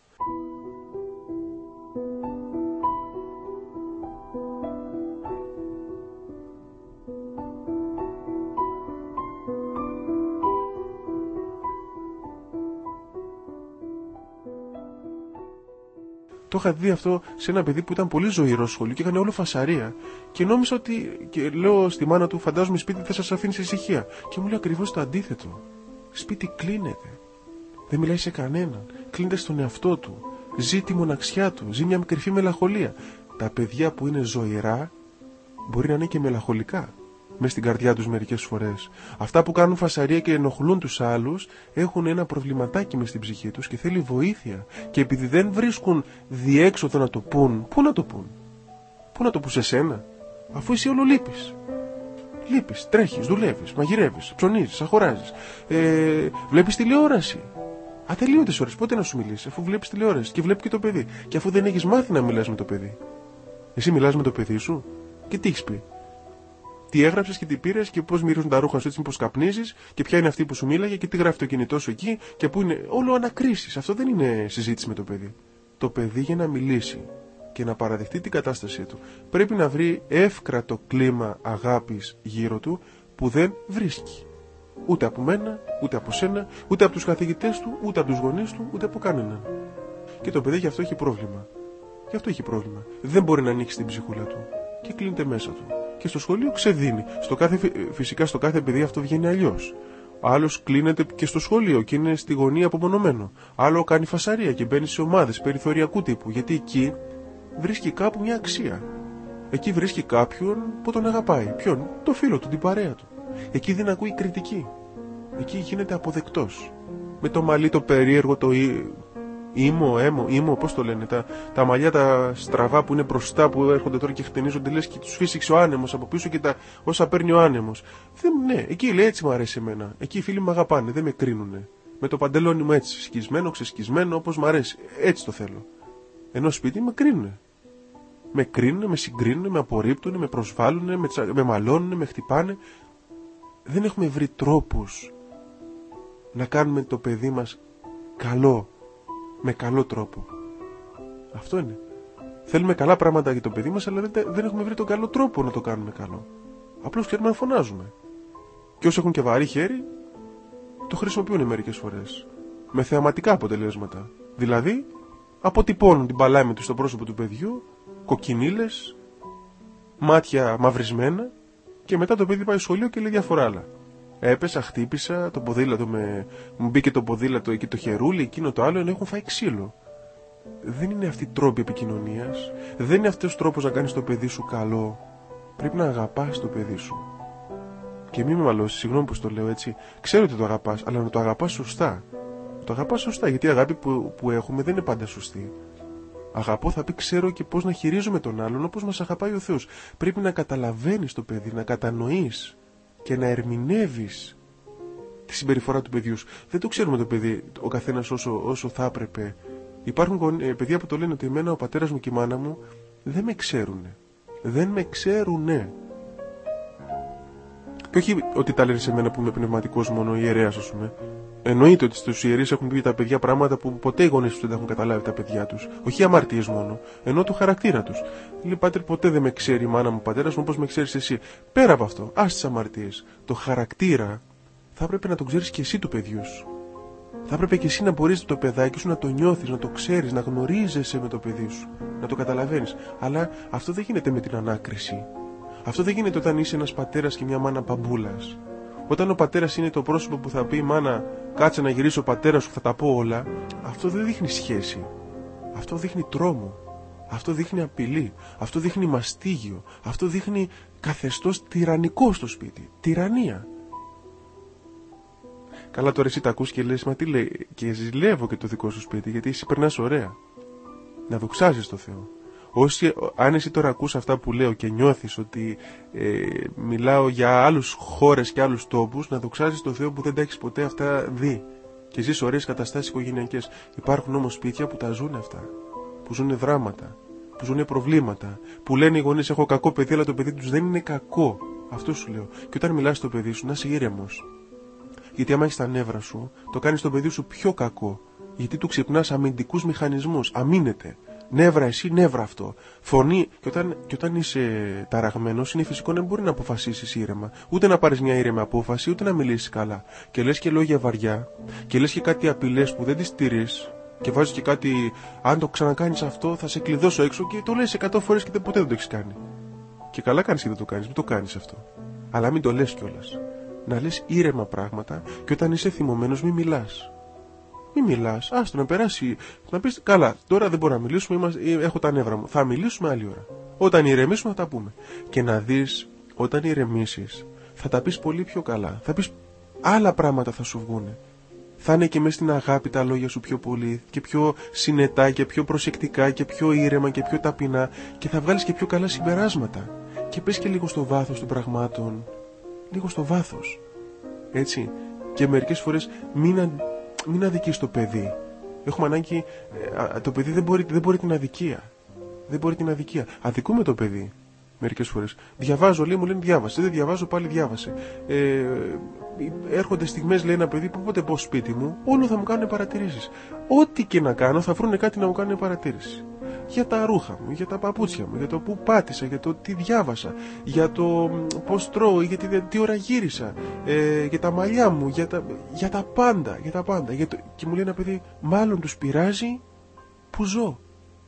Το είχα δει αυτό σε ένα παιδί που ήταν πολύ ζωηρό σχολείο και έκανε όλο φασαρία. Και νόμιζα ότι. Και λέω στη μάνα του, φαντάζομαι σπίτι θα σας αφήνει σε ησυχία. Και μου λέει ακριβώς το αντίθετο. Σπίτι κλείνεται. Δεν μιλάει σε κανέναν. Κλείνεται στον εαυτό του. Ζει τη μοναξιά του. Ζει μια κρυφή μελαγχολία. Τα παιδιά που είναι ζωηρά μπορεί να είναι και μελαγχολικά μες στην καρδιά τους μερικές φορές. Αυτά που κάνουν φασαρία και ενοχλούν τους άλλους έχουν ένα προβληματάκι μες στην ψυχή τους και θέλει βοήθεια. Και επειδή δεν βρίσκουν διέξοδο να το πούν, πού να το πούν? Πού να το πούν σε σένα? Αφού εσύ όλο λείπεις. Λείπεις, τρέχεις, δουλεύεις, μαγειρεύεις, ψωνίζεις, αγοράζεις, ε, βλέπεις τηλεόραση. Ατελείωτες ώρες, πότε να σου μιλήσει, αφού βλέπεις τηλεόραση και βλέπει και το παιδί. Και αφού δεν έχεις μάθει να μιλάς με το παιδί. Εσύ μιλάς με το παιδί σου και τι έχεις πει? Τι έγραψες και τι πήρες και πώς μυρίζουν τα ρούχα σου, έτσι, πώς καπνίζεις και ποια είναι αυτή που σου μίλαγε και τι γράφει το κινητό σου εκεί και πού είναι. Όλο ανακρίσεις. Αυτό δεν είναι συζήτηση με το παιδί. Το παιδί για να μιλήσει και να παραδεχτεί την κατάστασή του πρέπει να βρει εύκρατο κλίμα αγάπης γύρω του που δεν βρίσκει. Ούτε από μένα, ούτε από σένα, ούτε από τους καθηγητές του, ούτε από τους γονείς του, ούτε από κανέναν. Και το παιδί γι' αυτό έχει πρόβλημα. Γι' αυτό έχει πρόβλημα. Δεν μπορεί να ανοίξει την ψυχούλα του και κλείνεται μέσα του. Και στο σχολείο ξεδίνει. Στο κάθε, φυσικά στο κάθε παιδί αυτό βγαίνει αλλιώς. Άλλος κλείνεται και στο σχολείο και είναι στη γωνία απομονωμένο. Άλλο κάνει φασαρία και μπαίνει σε ομάδες περιθωριακού τύπου. Γιατί εκεί βρίσκει κάπου μια αξία. Εκεί βρίσκει κάποιον που τον αγαπάει. Ποιον? Το φίλο του, την παρέα του. Εκεί δεν ακούει κριτική. Εκεί γίνεται αποδεκτός. Με το μαλλί το περίεργο, το ήμο, έμο, ήμο, πώς το λένε, τα, τα μαλλιά τα στραβά που είναι μπροστά που έρχονται τώρα και χτενίζονται, λες και τους φύσηξε ο άνεμος από πίσω και τα όσα παίρνει ο άνεμος. Δεν, ναι, εκεί λέει έτσι μου αρέσει εμένα. Εκεί οι φίλοι μου αγαπάνε, δεν με κρίνουνε. Με το παντελόνι μου έτσι, σκισμένο, ξεσκισμένο, όπως μου αρέσει. Έτσι το θέλω. Ενώ σπίτι με κρίνουνε. Με κρίνουνε, με συγκρίνουνε, με απορρίπτουνε, με προσβάλλουνε, με, τσα... με μαλώνουνε, με χτυπάνε. Δεν έχουμε βρει τρόπους να κάνουμε το παιδί μας καλό. με καλό τρόπο. Αυτό είναι. Θέλουμε καλά πράγματα για το παιδί μας, αλλά δεν, δεν έχουμε βρει τον καλό τρόπο να το κάνουμε καλό. Απλώς ξέρουμε να φωνάζουμε. Και όσοι έχουν και βαρύ χέρι, το χρησιμοποιούν μερικές φορές. Με θεαματικά αποτελέσματα. Δηλαδή, αποτυπώνουν την παλάμη του στο πρόσωπο του παιδιού, κοκκινίλες, μάτια μαυρισμένα, και μετά το παιδί πάει στο σχολείο και λέει διάφορα άλλα. Έπεσα, χτύπησα, το ποδήλατο με... μου μπήκε το ποδήλατο εκεί το χερούλι, εκείνο το άλλο, ενώ έχουν φάει ξύλο. Δεν είναι αυτή η τρόπη επικοινωνίας. Δεν είναι αυτός ο τρόπος να κάνεις το παιδί σου καλό. Πρέπει να αγαπάς το παιδί σου. Και μη με μαλώσεις, συγγνώμη που το λέω έτσι. Ξέρω ότι το αγαπάς, αλλά να το αγαπάς σωστά. Το αγαπάς σωστά, γιατί η αγάπη που, που έχουμε δεν είναι πάντα σωστή. Αγαπώ θα πει ξέρω και πώς να χειρίζομαι τον άλλον όπως μας αγαπάει ο Θεός. Πρέπει να καταλαβαίνεις το παιδί, να κατανοείς και να ερμηνεύεις τη συμπεριφορά του παιδιού σου. Δεν το ξέρουμε το παιδί ο καθένας όσο, όσο θα έπρεπε. Υπάρχουν παιδιά που το λένε ότι εμένα ο πατέρας μου και η μάνα μου δεν με ξέρουνε. Δεν με ξέρουνε. Και όχι ότι τα λένε σε μένα που είμαι πνευματικός μόνο, ιερέας ας πούμε. Εννοείται ότι στους ιερείς έχουν πει τα παιδιά πράγματα που ποτέ οι γονείς τους δεν τα έχουν καταλάβει τα παιδιά τους. Όχι αμαρτίες μόνο, ενώ το χαρακτήρα τους. Λέει πάτερ, ποτέ δεν με ξέρει η μάνα μου, ο πατέρας μου, πώς με ξέρεις εσύ. Πέρα από αυτό, ας τις αμαρτίες. Το χαρακτήρα θα έπρεπε να το ξέρεις και εσύ του παιδιού σου. Θα έπρεπε και εσύ να μπορείς το παιδάκι σου να το νιώθεις, να το ξέρεις, να γνωρίζεσαι με το παιδί σου, να το καταλαβαίνεις. Αλλά αυτό δεν γίνεται με την ανάκριση. Αυτό δεν γίνεται όταν είσαι ένας πατέρας και μια μάνα μπαμπούλας. Όταν ο πατέρας είναι το πρόσωπο που θα πει η μάνα, κάτσε να γυρίσει ο πατέρας σου, θα τα πω όλα, αυτό δεν δείχνει σχέση. Αυτό δείχνει τρόμο. Αυτό δείχνει απειλή. Αυτό δείχνει μαστίγιο. Αυτό δείχνει καθεστώς τυραννικό στο σπίτι. Τυραννία. Καλά, τώρα εσύ τα ακούς και λες, μα τι λέει, και ζηλεύω και το δικό σου σπίτι, γιατί εσύ περνάς ωραία. Να δοξάζεις το Θεό. Όσοι, αν εσύ τώρα ακούς αυτά που λέω και νιώθεις ότι ε, μιλάω για άλλους χώρες και άλλους τόπους, να δοξάζεις το Θεό που δεν τα έχεις ποτέ αυτά δει. Και ζεις ωραίες καταστάσεις οικογενειακές. Υπάρχουν όμως σπίτια που τα ζουν αυτά. Που ζουν δράματα. Που ζουν προβλήματα. Που λένε οι γονείς, έχω κακό παιδί, αλλά το παιδί τους δεν είναι κακό. Αυτό σου λέω. Και όταν μιλάς στο παιδί σου, να είσαι ήρεμος. Γιατί άμα έχεις τα νεύρα σου, το κάνεις το παιδί σου πιο κακό. Γιατί του ξυπνάς αμυντικούς μηχανισμούς. Αμήνεται. Νεύρα εσύ, νεύρα αυτό. Φωνή. Και όταν, και όταν είσαι ταραγμένος, είναι φυσικό να μπορεί να αποφασίσεις ήρεμα. Ούτε να πάρεις μια ήρεμη απόφαση, ούτε να μιλήσεις καλά. Και λες και λόγια βαριά. Και λες και κάτι απειλές που δεν τις τηρείς. Και βάζεις και κάτι, αν το ξανακάνεις αυτό, θα σε κλειδώσω έξω. Και το λες εκατό φορές και ποτέ δεν το έχεις κάνει. Και καλά κάνεις και δεν το κάνεις. Μην το κάνεις αυτό. Αλλά μην το λες κιόλας. Να λες ήρεμα πράγματα. Και όταν είσαι θυμωμένος, μην μιλάς. Μην μιλάς, άστο να περάσει. Να πεις, καλά, τώρα δεν μπορώ να μιλήσουμε, είμαστε, έχω τα νεύρα μου. Θα μιλήσουμε άλλη ώρα. Όταν ηρεμήσουμε θα τα πούμε. Και να δεις, όταν ηρεμήσεις, θα τα πεις πολύ πιο καλά. Θα πεις, άλλα πράγματα θα σου βγούνε. Θα είναι και μέσα στην αγάπη τα λόγια σου πιο πολύ και πιο συνετά και πιο προσεκτικά και πιο ήρεμα και πιο ταπεινά. Και θα βγάλεις και πιο καλά συμπεράσματα. Και πες και λίγο στο βάθος των πραγμάτων. Λίγο στο βάθος. Έτσι. Και μερικές φορές μην Μην αδικείς το παιδί. Έχουμε ανάγκη. Ε, το παιδί δεν μπορεί, δεν μπορεί την αδικία. Δεν μπορεί την αδικία. Αδικούμε το παιδί μερικές φορές. Διαβάζω, λέει, μου λένε διάβασε. Δεν διαβάζω, πάλι διάβασε. Ε, έρχονται στιγμές, λέει ένα παιδί, που πότε πω σπίτι μου, όλο θα μου κάνουν παρατηρήσεις. Ό,τι και να κάνω, θα βρουν κάτι να μου κάνουν παρατήρηση. Για τα ρούχα μου, για τα παπούτσια μου, για το που πάτησα, για το τι διάβασα, για το πώς τρώω, για τι, τι ώρα γύρισα, ε, για τα μαλλιά μου, για τα, για τα πάντα, για τα πάντα. Για το, και μου λέει ένα παιδί, μάλλον τους πειράζει που ζω.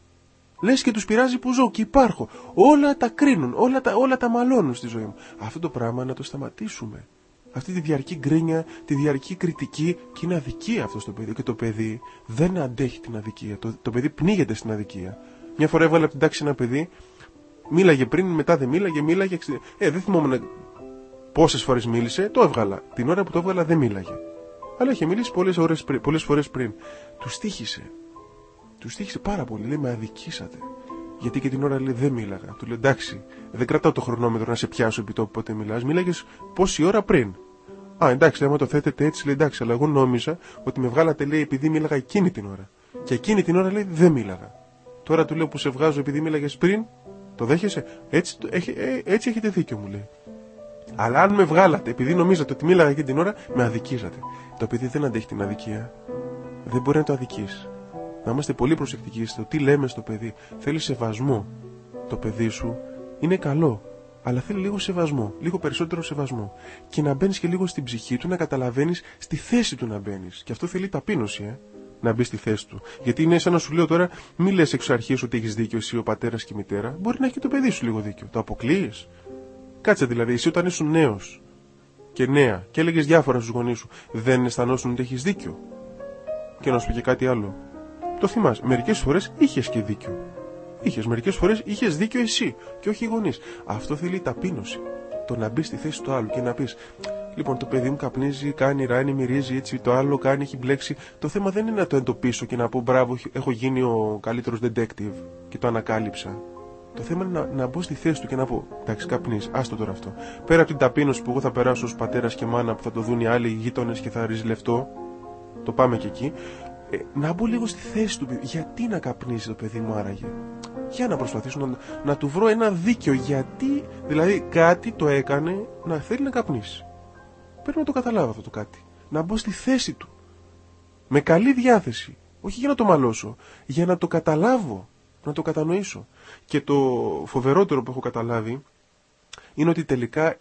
Λες και τους πειράζει που ζω και υπάρχω. Όλα τα κρίνουν, όλα τα, όλα τα μαλώνουν στη ζωή μου. Αυτό το πράγμα να το σταματήσουμε. Αυτή τη διαρκή γκρίνια, τη διαρκή κριτική, και είναι αδικία αυτό στο παιδί. Και το παιδί δεν αντέχει την αδικία. Το, το παιδί πνίγεται στην αδικία. Μια φορά έβγαλε από την τάξη ένα παιδί, μίλαγε πριν, μετά δεν μίλαγε, μίλαγε. Ε, δεν θυμόμουν πόσες φορές μίλησε, το έβγαλα. Την ώρα που το έβγαλα δεν μίλαγε. Αλλά είχε μιλήσει πολλές, ώρες, πολλές φορές πριν. Του στοίχησε. Του στοίχησε πάρα πολύ. Λέει, με αδικήσατε. Γιατί και την ώρα λέει δεν μίλαγα. Του λέει εντάξει, δεν κρατάω το χρονόμετρο να σε πιάσω επί τόπου πότε μιλάς. Μίλαγες πόση ώρα πριν. Α, εντάξει, άμα το θέτετε έτσι, λέει εντάξει, αλλά εγώ νόμιζα ότι με βγάλατε, λέει, επειδή μίλαγα εκείνη την ώρα. Και εκείνη την ώρα λέει δεν μίλαγα. Τώρα του λέω που σε βγάζω επειδή μίλαγες πριν, το δέχεσαι. Έτσι, έχει, ε, έτσι έχετε δίκιο, μου λέει. Αλλά αν με βγάλατε επειδή νομίζατε ότι μίλαγα εκείνη την ώρα, με αδικήσατε. Το παιδί δεν αντέχει την αδικία. Δεν μπορεί να το αδικήσει. Να είμαστε πολύ προσεκτικοί στο τι λέμε στο παιδί. Θέλει σεβασμό. Το παιδί σου είναι καλό, αλλά θέλει λίγο σεβασμό, λίγο περισσότερο σεβασμό. Και να μπαίνεις και λίγο στην ψυχή του, να καταλαβαίνεις στη θέση του να μπαίνεις. Και αυτό θέλει ταπείνωση, ε, να μπει στη θέση του. Γιατί είναι σαν να σου λέω τώρα, μη λες εξ αρχής ότι έχεις δίκιο εσύ ο πατέρας και η μητέρα. Μπορεί να έχει και το παιδί σου λίγο δίκιο. Το αποκλείεις. Κάτσε δηλαδή, εσύ όταν ήσουν νέος και νέα και έλεγες διάφορα στους γονείς σου, δεν αισθανόσουν ότι έχεις δίκιο? Και να σου πει και κάτι άλλο. Το θυμάσαι, μερικές φορές είχες και δίκιο. Είχες, μερικές φορές είχες δίκιο εσύ και όχι οι γονείς. Αυτό θέλει ταπείνωση. Το να μπει στη θέση του άλλου και να πεις, λοιπόν, το παιδί μου καπνίζει, κάνει ράνι, μυρίζει έτσι, το άλλο κάνει, έχει μπλέξει. Το θέμα δεν είναι να το εντοπίσω και να πω μπράβο, έχω γίνει ο καλύτερος detective και το ανακάλυψα. Το θέμα είναι να, να μπω στη θέση του και να πω, εντάξει, καπνίζει, άστο τώρα αυτό. Πέρα από την ταπείνωση που εγώ θα περάσω ως πατέρας και μάνα που θα το δουν οι άλλοι γείτονες και θα ριζλευτώ, το πάμε και εκεί. Ε, να μπω λίγο στη θέση του παιδί. Γιατί να καπνίζει το παιδί μου άραγε? Για να προσπαθήσω να, να του βρω ένα δίκιο. Γιατί, δηλαδή, κάτι το έκανε να θέλει να καπνίσει. Πρέπει να το καταλάβω αυτό το κάτι. Να μπω στη θέση του. Με καλή διάθεση. Όχι για να το μαλώσω. Για να το καταλάβω. Να το κατανοήσω. Και το φοβερότερο που έχω καταλάβει είναι ότι τελικά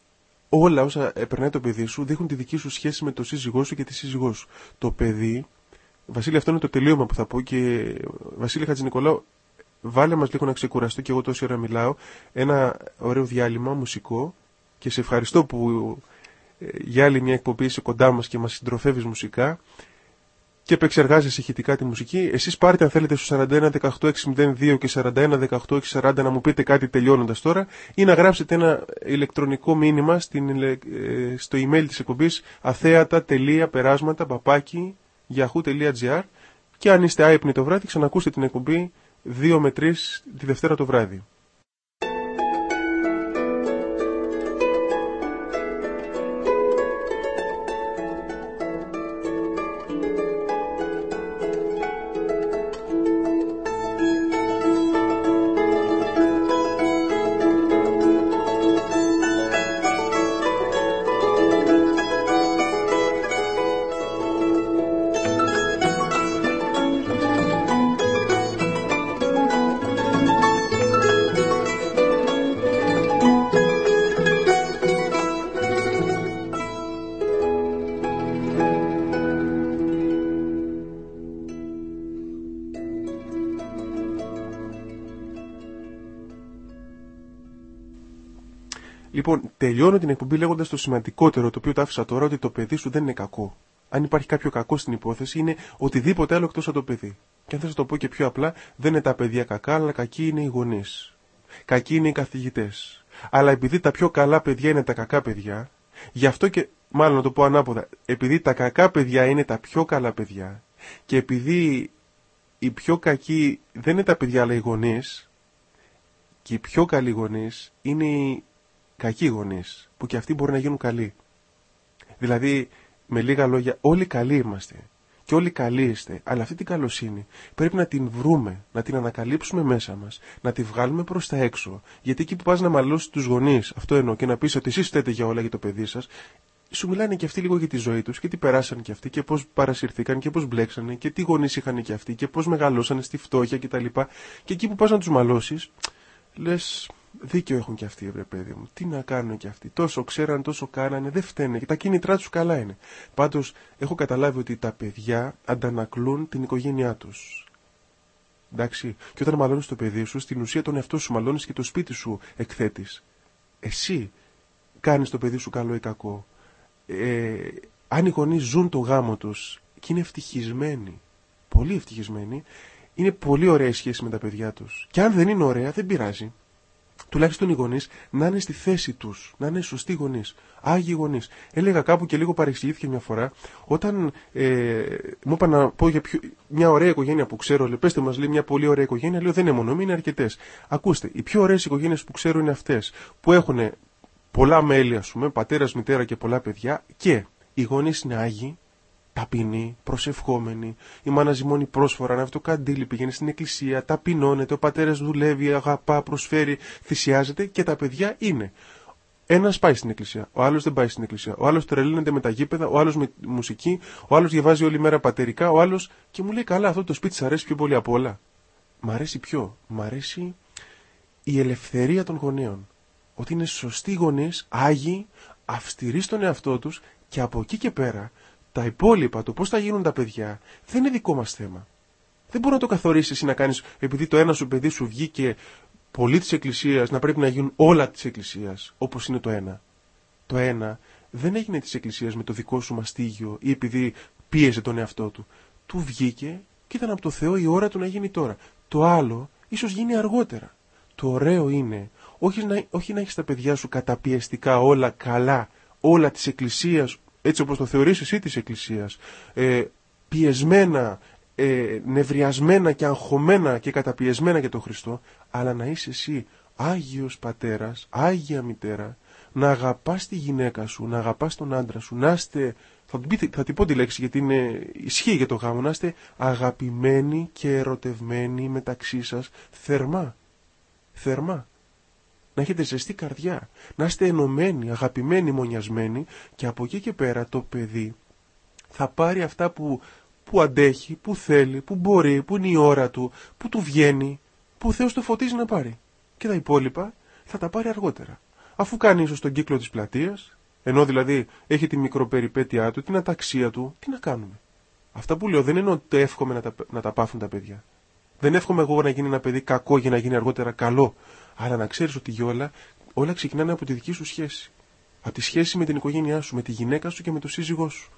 όλα όσα περνάει το παιδί σου δείχνουν τη δική σου σχέση με το σύζυγό σου και τη σύζυγό σου. Το παιδί, Βασίλη, αυτό είναι το τελείωμα που θα πω και Βασίλη Χατζηνικολάου, βάλε μας λίγο να ξεκουραστώ και εγώ τόση ώρα μιλάω. Ένα ωραίο διάλειμμα μουσικό και σε ευχαριστώ που ε, για άλλη μια εκπομπή είσαι κοντά μας και μας συντροφεύεις μουσικά και επεξεργάζεσαι ηχητικά τη μουσική. Εσείς πάρτε αν θέλετε στο σαράντα ένα δεκαοκτώ εξακόσια δύο και σαράντα ένα δεκαοκτώ εξακόσια σαράντα να μου πείτε κάτι τελειώνοντας τώρα ή να γράψετε ένα ηλεκτρονικό μήνυμα στην, ε, στο email της εκπομπής αθέατα.περάσματα παπάκι yahoo τελεία gr και αν είστε άϊπνοι το βράδυ ξανακούστε την εκπομπή δύο με τρεις τη Δευτέρα το βράδυ. Λοιπόν, τελειώνω την εκπομπή λέγοντας το σημαντικότερο, το οποίο το άφησα τώρα, ότι το παιδί σου δεν είναι κακό. Αν υπάρχει κάποιο κακό στην υπόθεση, είναι οτιδήποτε άλλο εκτός από το παιδί. Και αν θες να το πω και πιο απλά, δεν είναι τα παιδιά κακά, αλλά κακοί είναι οι γονείς. Κακοί είναι οι καθηγητές. Αλλά επειδή τα πιο καλά παιδιά είναι τα κακά παιδιά, γι' αυτό και, μάλλον να το πω ανάποδα, επειδή τα κακά παιδιά είναι τα πιο καλά παιδιά, και επειδή οι πιο κακοί δεν είναι τα παιδιά αλλά οι γονείς, και οι πιο καλοί γονείς είναι οι κακοί γονείς, που και αυτοί μπορεί να γίνουν καλοί. Δηλαδή, με λίγα λόγια, όλοι καλοί είμαστε. Και όλοι καλοί είστε. Αλλά αυτή την καλοσύνη πρέπει να την βρούμε, να την ανακαλύψουμε μέσα μας, να τη βγάλουμε προς τα έξω. Γιατί εκεί που πας να μαλώσεις τους γονείς, αυτό εννοώ, και να πεις ότι εσείς φταίτε για όλα για το παιδί σας, σου μιλάνε και αυτοί λίγο για τη ζωή τους και τι περάσαν και αυτοί και πώς παρασυρθήκαν και πώς μπλέξανε και τι γονείς είχαν και αυτοί και πώς μεγαλώσανε στη φτώχεια κτλ. Και εκεί που πας να τους μαλώσεις, λες. Δίκιο έχουν και αυτοί, βρε παιδί μου. Τι να κάνουν και αυτοί. Τόσο ξέραν, τόσο κάνανε, δεν φταίνε. Και τα κίνητρά τους καλά είναι. Πάντως, έχω καταλάβει ότι τα παιδιά αντανακλούν την οικογένειά τους. Εντάξει. Και όταν μαλώνεις το παιδί σου, στην ουσία τον εαυτό σου μαλώνεις και το σπίτι σου εκθέτεις. Εσύ κάνεις το παιδί σου καλό ή κακό. Ε, αν οι γονείς ζουν το γάμο τους και είναι ευτυχισμένοι, πολύ ευτυχισμένοι, είναι πολύ ωραία η σχέση με τα παιδιά τους. Και αν δεν είναι ωραία, δεν πειράζει. Τουλάχιστον οι γονείς να είναι στη θέση τους, να είναι σωστοί γονείς, άγιοι γονείς. Έλεγα κάπου και λίγο παρεξηγήθηκε μια φορά, όταν ε, μου είπα να πω για πιο, μια ωραία οικογένεια που ξέρω, λέει, πέστε μας, λέει, μια πολύ ωραία οικογένεια, λέω δεν είναι μόνο, είναι αρκετές. Ακούστε, οι πιο ωραίες οικογένειες που ξέρω είναι αυτές, που έχουν πολλά μέλη, ας πούμε, πατέρας, μητέρα και πολλά παιδιά, και οι γονείς είναι άγιοι, ταπεινοί, προσευχόμενοι, η μάνα ζυμώνει πρόσφορα, να αυτό καντήλι, πηγαίνει στην εκκλησία, ταπεινώνεται, ο πατέρας δουλεύει, αγαπά, προσφέρει, θυσιάζεται και τα παιδιά είναι Ένας πάει στην εκκλησία, ο άλλος δεν πάει στην εκκλησία. Ο άλλος τρελαίνεται με τα γήπεδα, ο άλλος με μουσική, ο άλλος διαβάζει όλη μέρα πατερικά, ο άλλος και μου λέει καλά, αυτό το σπίτι σας αρέσει πιο πολύ από όλα. Μ' αρέσει ποιο? Μ' αρέσει η ελευθερία των γονέων. Ότι είναι σωστοί γονείς, άγιοι, αυστηροί στον εαυτό τους και από εκεί και πέρα τα υπόλοιπα, το πώς θα γίνουν τα παιδιά, δεν είναι δικό μας θέμα. Δεν μπορεί να το καθορίσεις εσύ να κάνεις, επειδή το ένα σου παιδί σου βγήκε πολύ της Εκκλησίας, να πρέπει να γίνουν όλα της Εκκλησίας, όπως είναι το ένα. Το ένα δεν έγινε της Εκκλησίας με το δικό σου μαστίγιο ή επειδή πίεζε τον εαυτό του. Του βγήκε και ήταν από το Θεό η ώρα του να γίνει τώρα. Το άλλο ίσως γίνει αργότερα. Το ωραίο είναι όχι να, όχι να έχεις τα παιδιά σου καταπιεστικά όλα καλά, όλα της Εκκλησίας, έτσι όπως το θεωρείς εσύ της Εκκλησίας, ε, πιεσμένα, ε, νευριασμένα και αγχωμένα και καταπιεσμένα για τον Χριστό, αλλά να είσαι εσύ Άγιος Πατέρας, Άγια Μητέρα, να αγαπάς τη γυναίκα σου, να αγαπάς τον άντρα σου, να είστε, θα, θα την πω τη λέξη γιατί είναι, ισχύει για το γάμο, να είστε αγαπημένοι και ερωτευμένοι μεταξύ σας θερμά, θερμά. Να έχετε ζεστή καρδιά, να είστε ενωμένοι, αγαπημένοι, μονιασμένοι και από εκεί και πέρα το παιδί θα πάρει αυτά που, που αντέχει, που θέλει, που μπορεί, που είναι η ώρα του, που του βγαίνει, που ο Θεός το φωτίζει να πάρει. Και τα υπόλοιπα θα τα πάρει αργότερα. Αφού κάνει ίσως τον κύκλο της πλατείας, ενώ δηλαδή έχει τη μικροπεριπέτειά του, την αταξία του, τι να κάνουμε. Αυτά που λέω δεν είναι ότι εύχομαι να τα, να τα πάθουν τα παιδιά. Δεν εύχομαι εγώ να γίνει ένα παιδί κακό για να γίνει αργότερα καλό. Αλλά να ξέρεις ότι για όλα, όλα ξεκινάνε από τη δική σου σχέση. Από τη σχέση με την οικογένειά σου, με τη γυναίκα σου και με τον σύζυγό σου.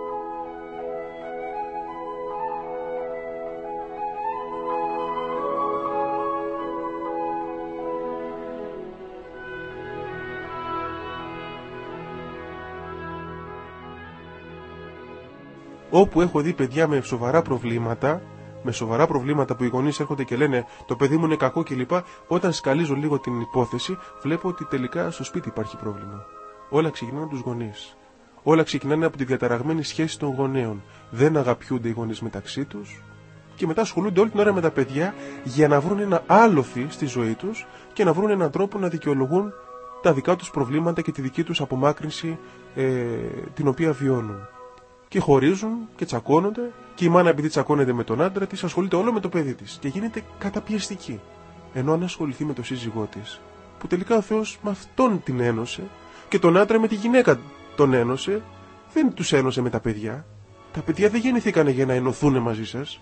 Όπου έχω δει παιδιά με σοβαρά προβλήματα, με σοβαρά προβλήματα που οι γονείς έρχονται και λένε το παιδί μου είναι κακό κλπ. Όταν σκαλίζω λίγο την υπόθεση, βλέπω ότι τελικά στο σπίτι υπάρχει πρόβλημα. Όλα ξεκινάνε από τους γονείς. Όλα ξεκινάνε από τη διαταραγμένη σχέση των γονέων. Δεν αγαπιούνται οι γονείς μεταξύ τους και μετά ασχολούνται όλη την ώρα με τα παιδιά για να βρουν ένα άλοθη στη ζωή τους και να βρουν έναν τρόπο να δικαιολογούν τα δικά τους προβλήματα και τη δική τους απομάκρυνση ε, την οποία βιώνουν. Και χωρίζουν και τσακώνονται και η μάνα επειδή τσακώνεται με τον άντρα της ασχολείται όλο με το παιδί της και γίνεται καταπιεστική. Ενώ αν ασχοληθεί με τον σύζυγό της, που τελικά ο Θεός με αυτόν την ένωσε και τον άντρα με τη γυναίκα τον ένωσε, δεν τους ένωσε με τα παιδιά. Τα παιδιά δεν γεννηθήκανε για να ενωθούν μαζί σας.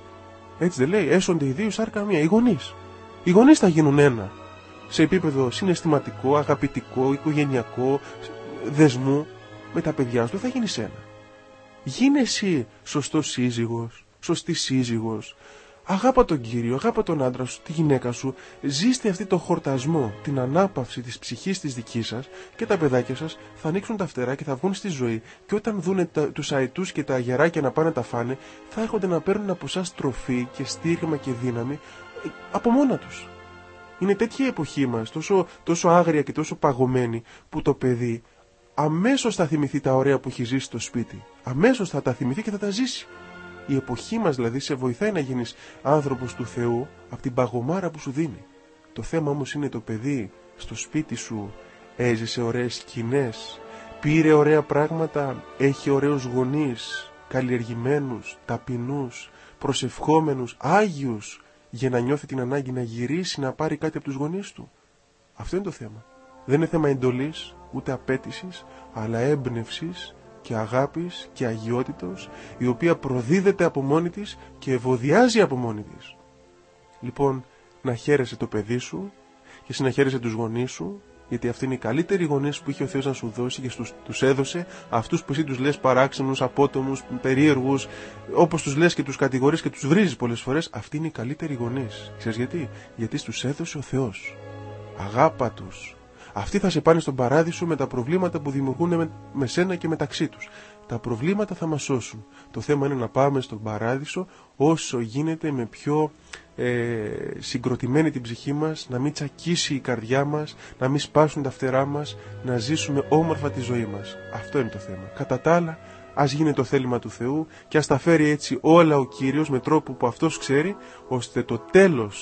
Έτσι δεν λέει, έσονται οι δύο σάρκα μία. Οι γονείς. Οι γονείς θα γίνουν ένα. Σε επίπεδο συναισθηματικό, αγαπητικό, οικογενειακό, δεσμού με τα παιδιά σου θα γίνεις ένα. Γίνε εσύ σωστός σύζυγος, σωστή σύζυγος. Αγάπα τον Κύριο, αγάπα τον άντρα σου, τη γυναίκα σου. Ζήστε αυτή το χορτασμό, την ανάπαυση της ψυχής της δικής σας και τα παιδάκια σας θα ανοίξουν τα φτερά και θα βγουν στη ζωή. Και όταν δουν τα, τους αετούς και τα αγεράκια να πάνε τα φάνε, θα έρχονται να παίρνουν από εσάς τροφή και στήριγμα και δύναμη ε, από μόνα τους. Είναι τέτοια η εποχή μας, τόσο, τόσο άγρια και τόσο παγωμένη, που το παιδί αμέσως θα θυμηθεί τα ωραία που έχει ζήσει στο σπίτι. Αμέσως θα τα θυμηθεί και θα τα ζήσει. Η εποχή μας δηλαδή σε βοηθάει να γίνεις άνθρωπος του Θεού από την παγωμάρα που σου δίνει. Το θέμα όμως είναι το παιδί στο σπίτι σου έζησε ωραίες σκηνές, πήρε ωραία πράγματα, έχει ωραίους γονείς, καλλιεργημένους, ταπεινούς, προσευχόμενους, άγιους, για να νιώθει την ανάγκη να γυρίσει να πάρει κάτι από τους γονείς του. Αυτό είναι το θέμα. Δεν είναι θέμα εντολής, ούτε απέτησης, αλλά έμπνευσης και αγάπης και αγιότητος, η οποία προδίδεται από μόνη της και ευωδιάζει από μόνη της. Λοιπόν, να χαίρεσαι το παιδί σου και εσύ να χαίρεσαι τους γονείς σου, γιατί αυτοί είναι οι καλύτεροι γονείς που είχε ο Θεός να σου δώσει και στους, τους έδωσε, αυτούς που εσύ τους λες παράξενους, απότομους, περίεργους, όπως τους λες και τους κατηγορείς και τους βρίζεις πολλές φορές, αυτοί είναι οι καλύτεροι γονείς. Ξέρεις γιατί? Γιατί στους έδωσε ο Θεός. Αγάπα τους. Αυτοί θα σε πάνε στον παράδεισο με τα προβλήματα που δημιουργούν με, με σένα και μεταξύ τους. Τα προβλήματα θα μας σώσουν. Το θέμα είναι να πάμε στον παράδεισο όσο γίνεται με πιο ε, συγκροτημένη την ψυχή μας, να μην τσακίσει η καρδιά μας, να μην σπάσουν τα φτερά μας, να ζήσουμε όμορφα τη ζωή μας. Αυτό είναι το θέμα. Κατά τα άλλα, ας γίνει το θέλημα του Θεού και ας τα φέρει έτσι όλα ο Κύριος με τρόπο που Αυτός ξέρει, ώστε το τέλος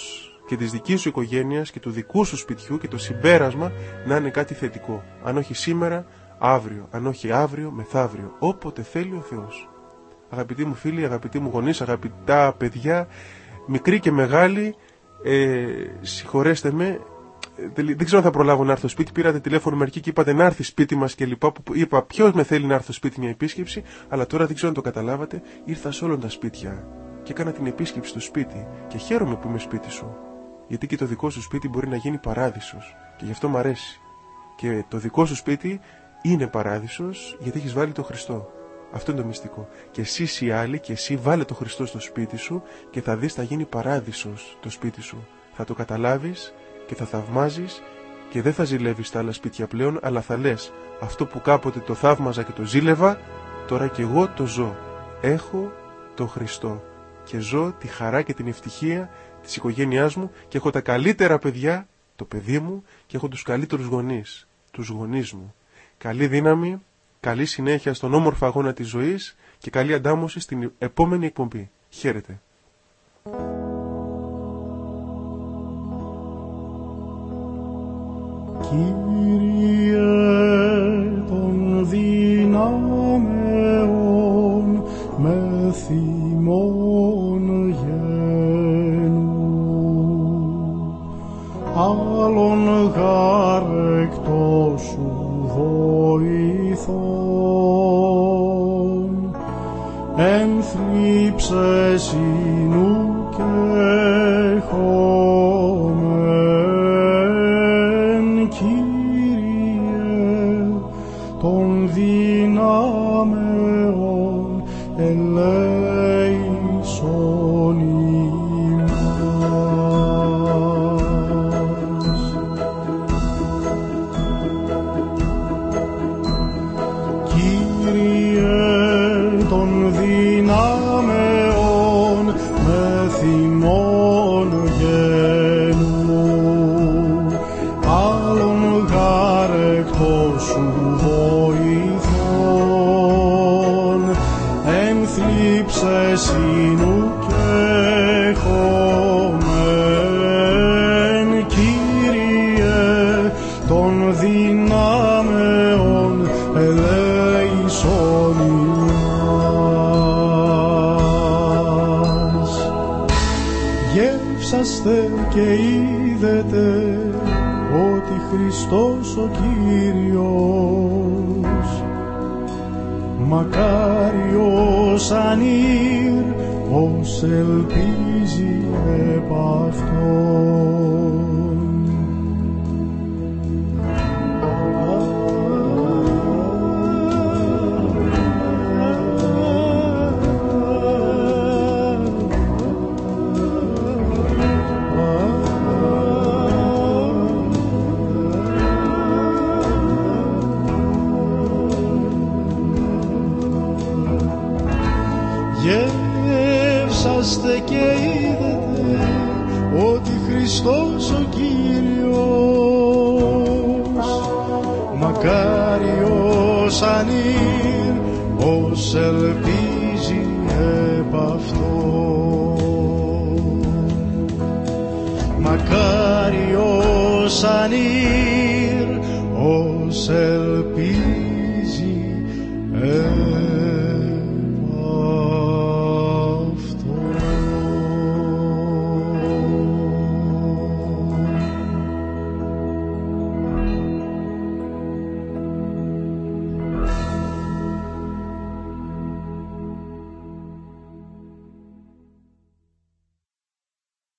και της δικής σου οικογένειας και του δικού σου σπιτιού και το συμπέρασμα να είναι κάτι θετικό. Αν όχι σήμερα, αύριο. Αν όχι αύριο, μεθαύριο. Όποτε θέλει ο Θεός. Αγαπητοί μου φίλοι, αγαπητοί μου γονείς, αγαπητά παιδιά, μικροί και μεγάλοι, ε, συγχωρέστε με, δεν ξέρω αν θα προλάβω να έρθω σπίτι. Πήρατε τηλέφωνο μερικοί και είπατε να έρθει σπίτι μας και λοιπά. Που είπα ποιος με θέλει να έρθω σπίτι μια επίσκεψη, αλλά τώρα δεν ξέρω αν το καταλάβατε. Ήρθα σε όλων τα σπίτια και έκανα την επίσκεψη στο σπίτι και χαίρομαι που είμαι σπίτι σου. Γιατί και το δικό σου σπίτι μπορεί να γίνει παράδεισος και γι' αυτό μ' αρέσει. Και το δικό σου σπίτι είναι παράδεισος γιατί έχεις βάλει τον Χριστό. Αυτό είναι το μυστικό. Και εσείς οι άλλοι και εσύ βάλε τον Χριστό στο σπίτι σου και θα δεις θα γίνει παράδεισος το σπίτι σου. Θα το καταλάβεις και θα θαυμάζεις και δεν θα ζηλεύεις τα άλλα σπίτια πλέον, αλλά θα λες αυτό που κάποτε το θαύμαζα και το ζήλευα, τώρα και εγώ το ζω. Έχω τον Χριστό και ζω τη χαρά και την ευτυχία της οικογένειάς μου και έχω τα καλύτερα παιδιά, το παιδί μου, και έχω τους καλύτερους γονείς, τους γονείς μου. Καλή δύναμη, καλή συνέχεια στον όμορφο αγώνα της ζωής και καλή αντάμωση στην επόμενη εκπομπή. Χαίρετε. Κύριε των δυνάμεων με θυμών γένου, άλλον γάρ εκτός σου βοηθών, ενθλίψες ίνου και χωμέν, Κύριε των δυνάμεων ελέησον ημάς. Κύριε των δυνάμεων με θυμών γένου, άλλον γάρ εκτός σου βοηθών, ενθλίψες ίνου και χωμέν, Κύριε των δυνάμεων ελέησον ημάς. Γεύσαστε και είδετε ότι Χριστός ο Κύριος, μακάριος ανήρ ως ελπίζει επ' Αυτόν. Γεύσαστε και είδετε ότι Χριστός ο Κύριος, μακάριος ανήρ ως ελπίζει επ' Αυτόν. Μακάριος ανήρ ως ελπίζει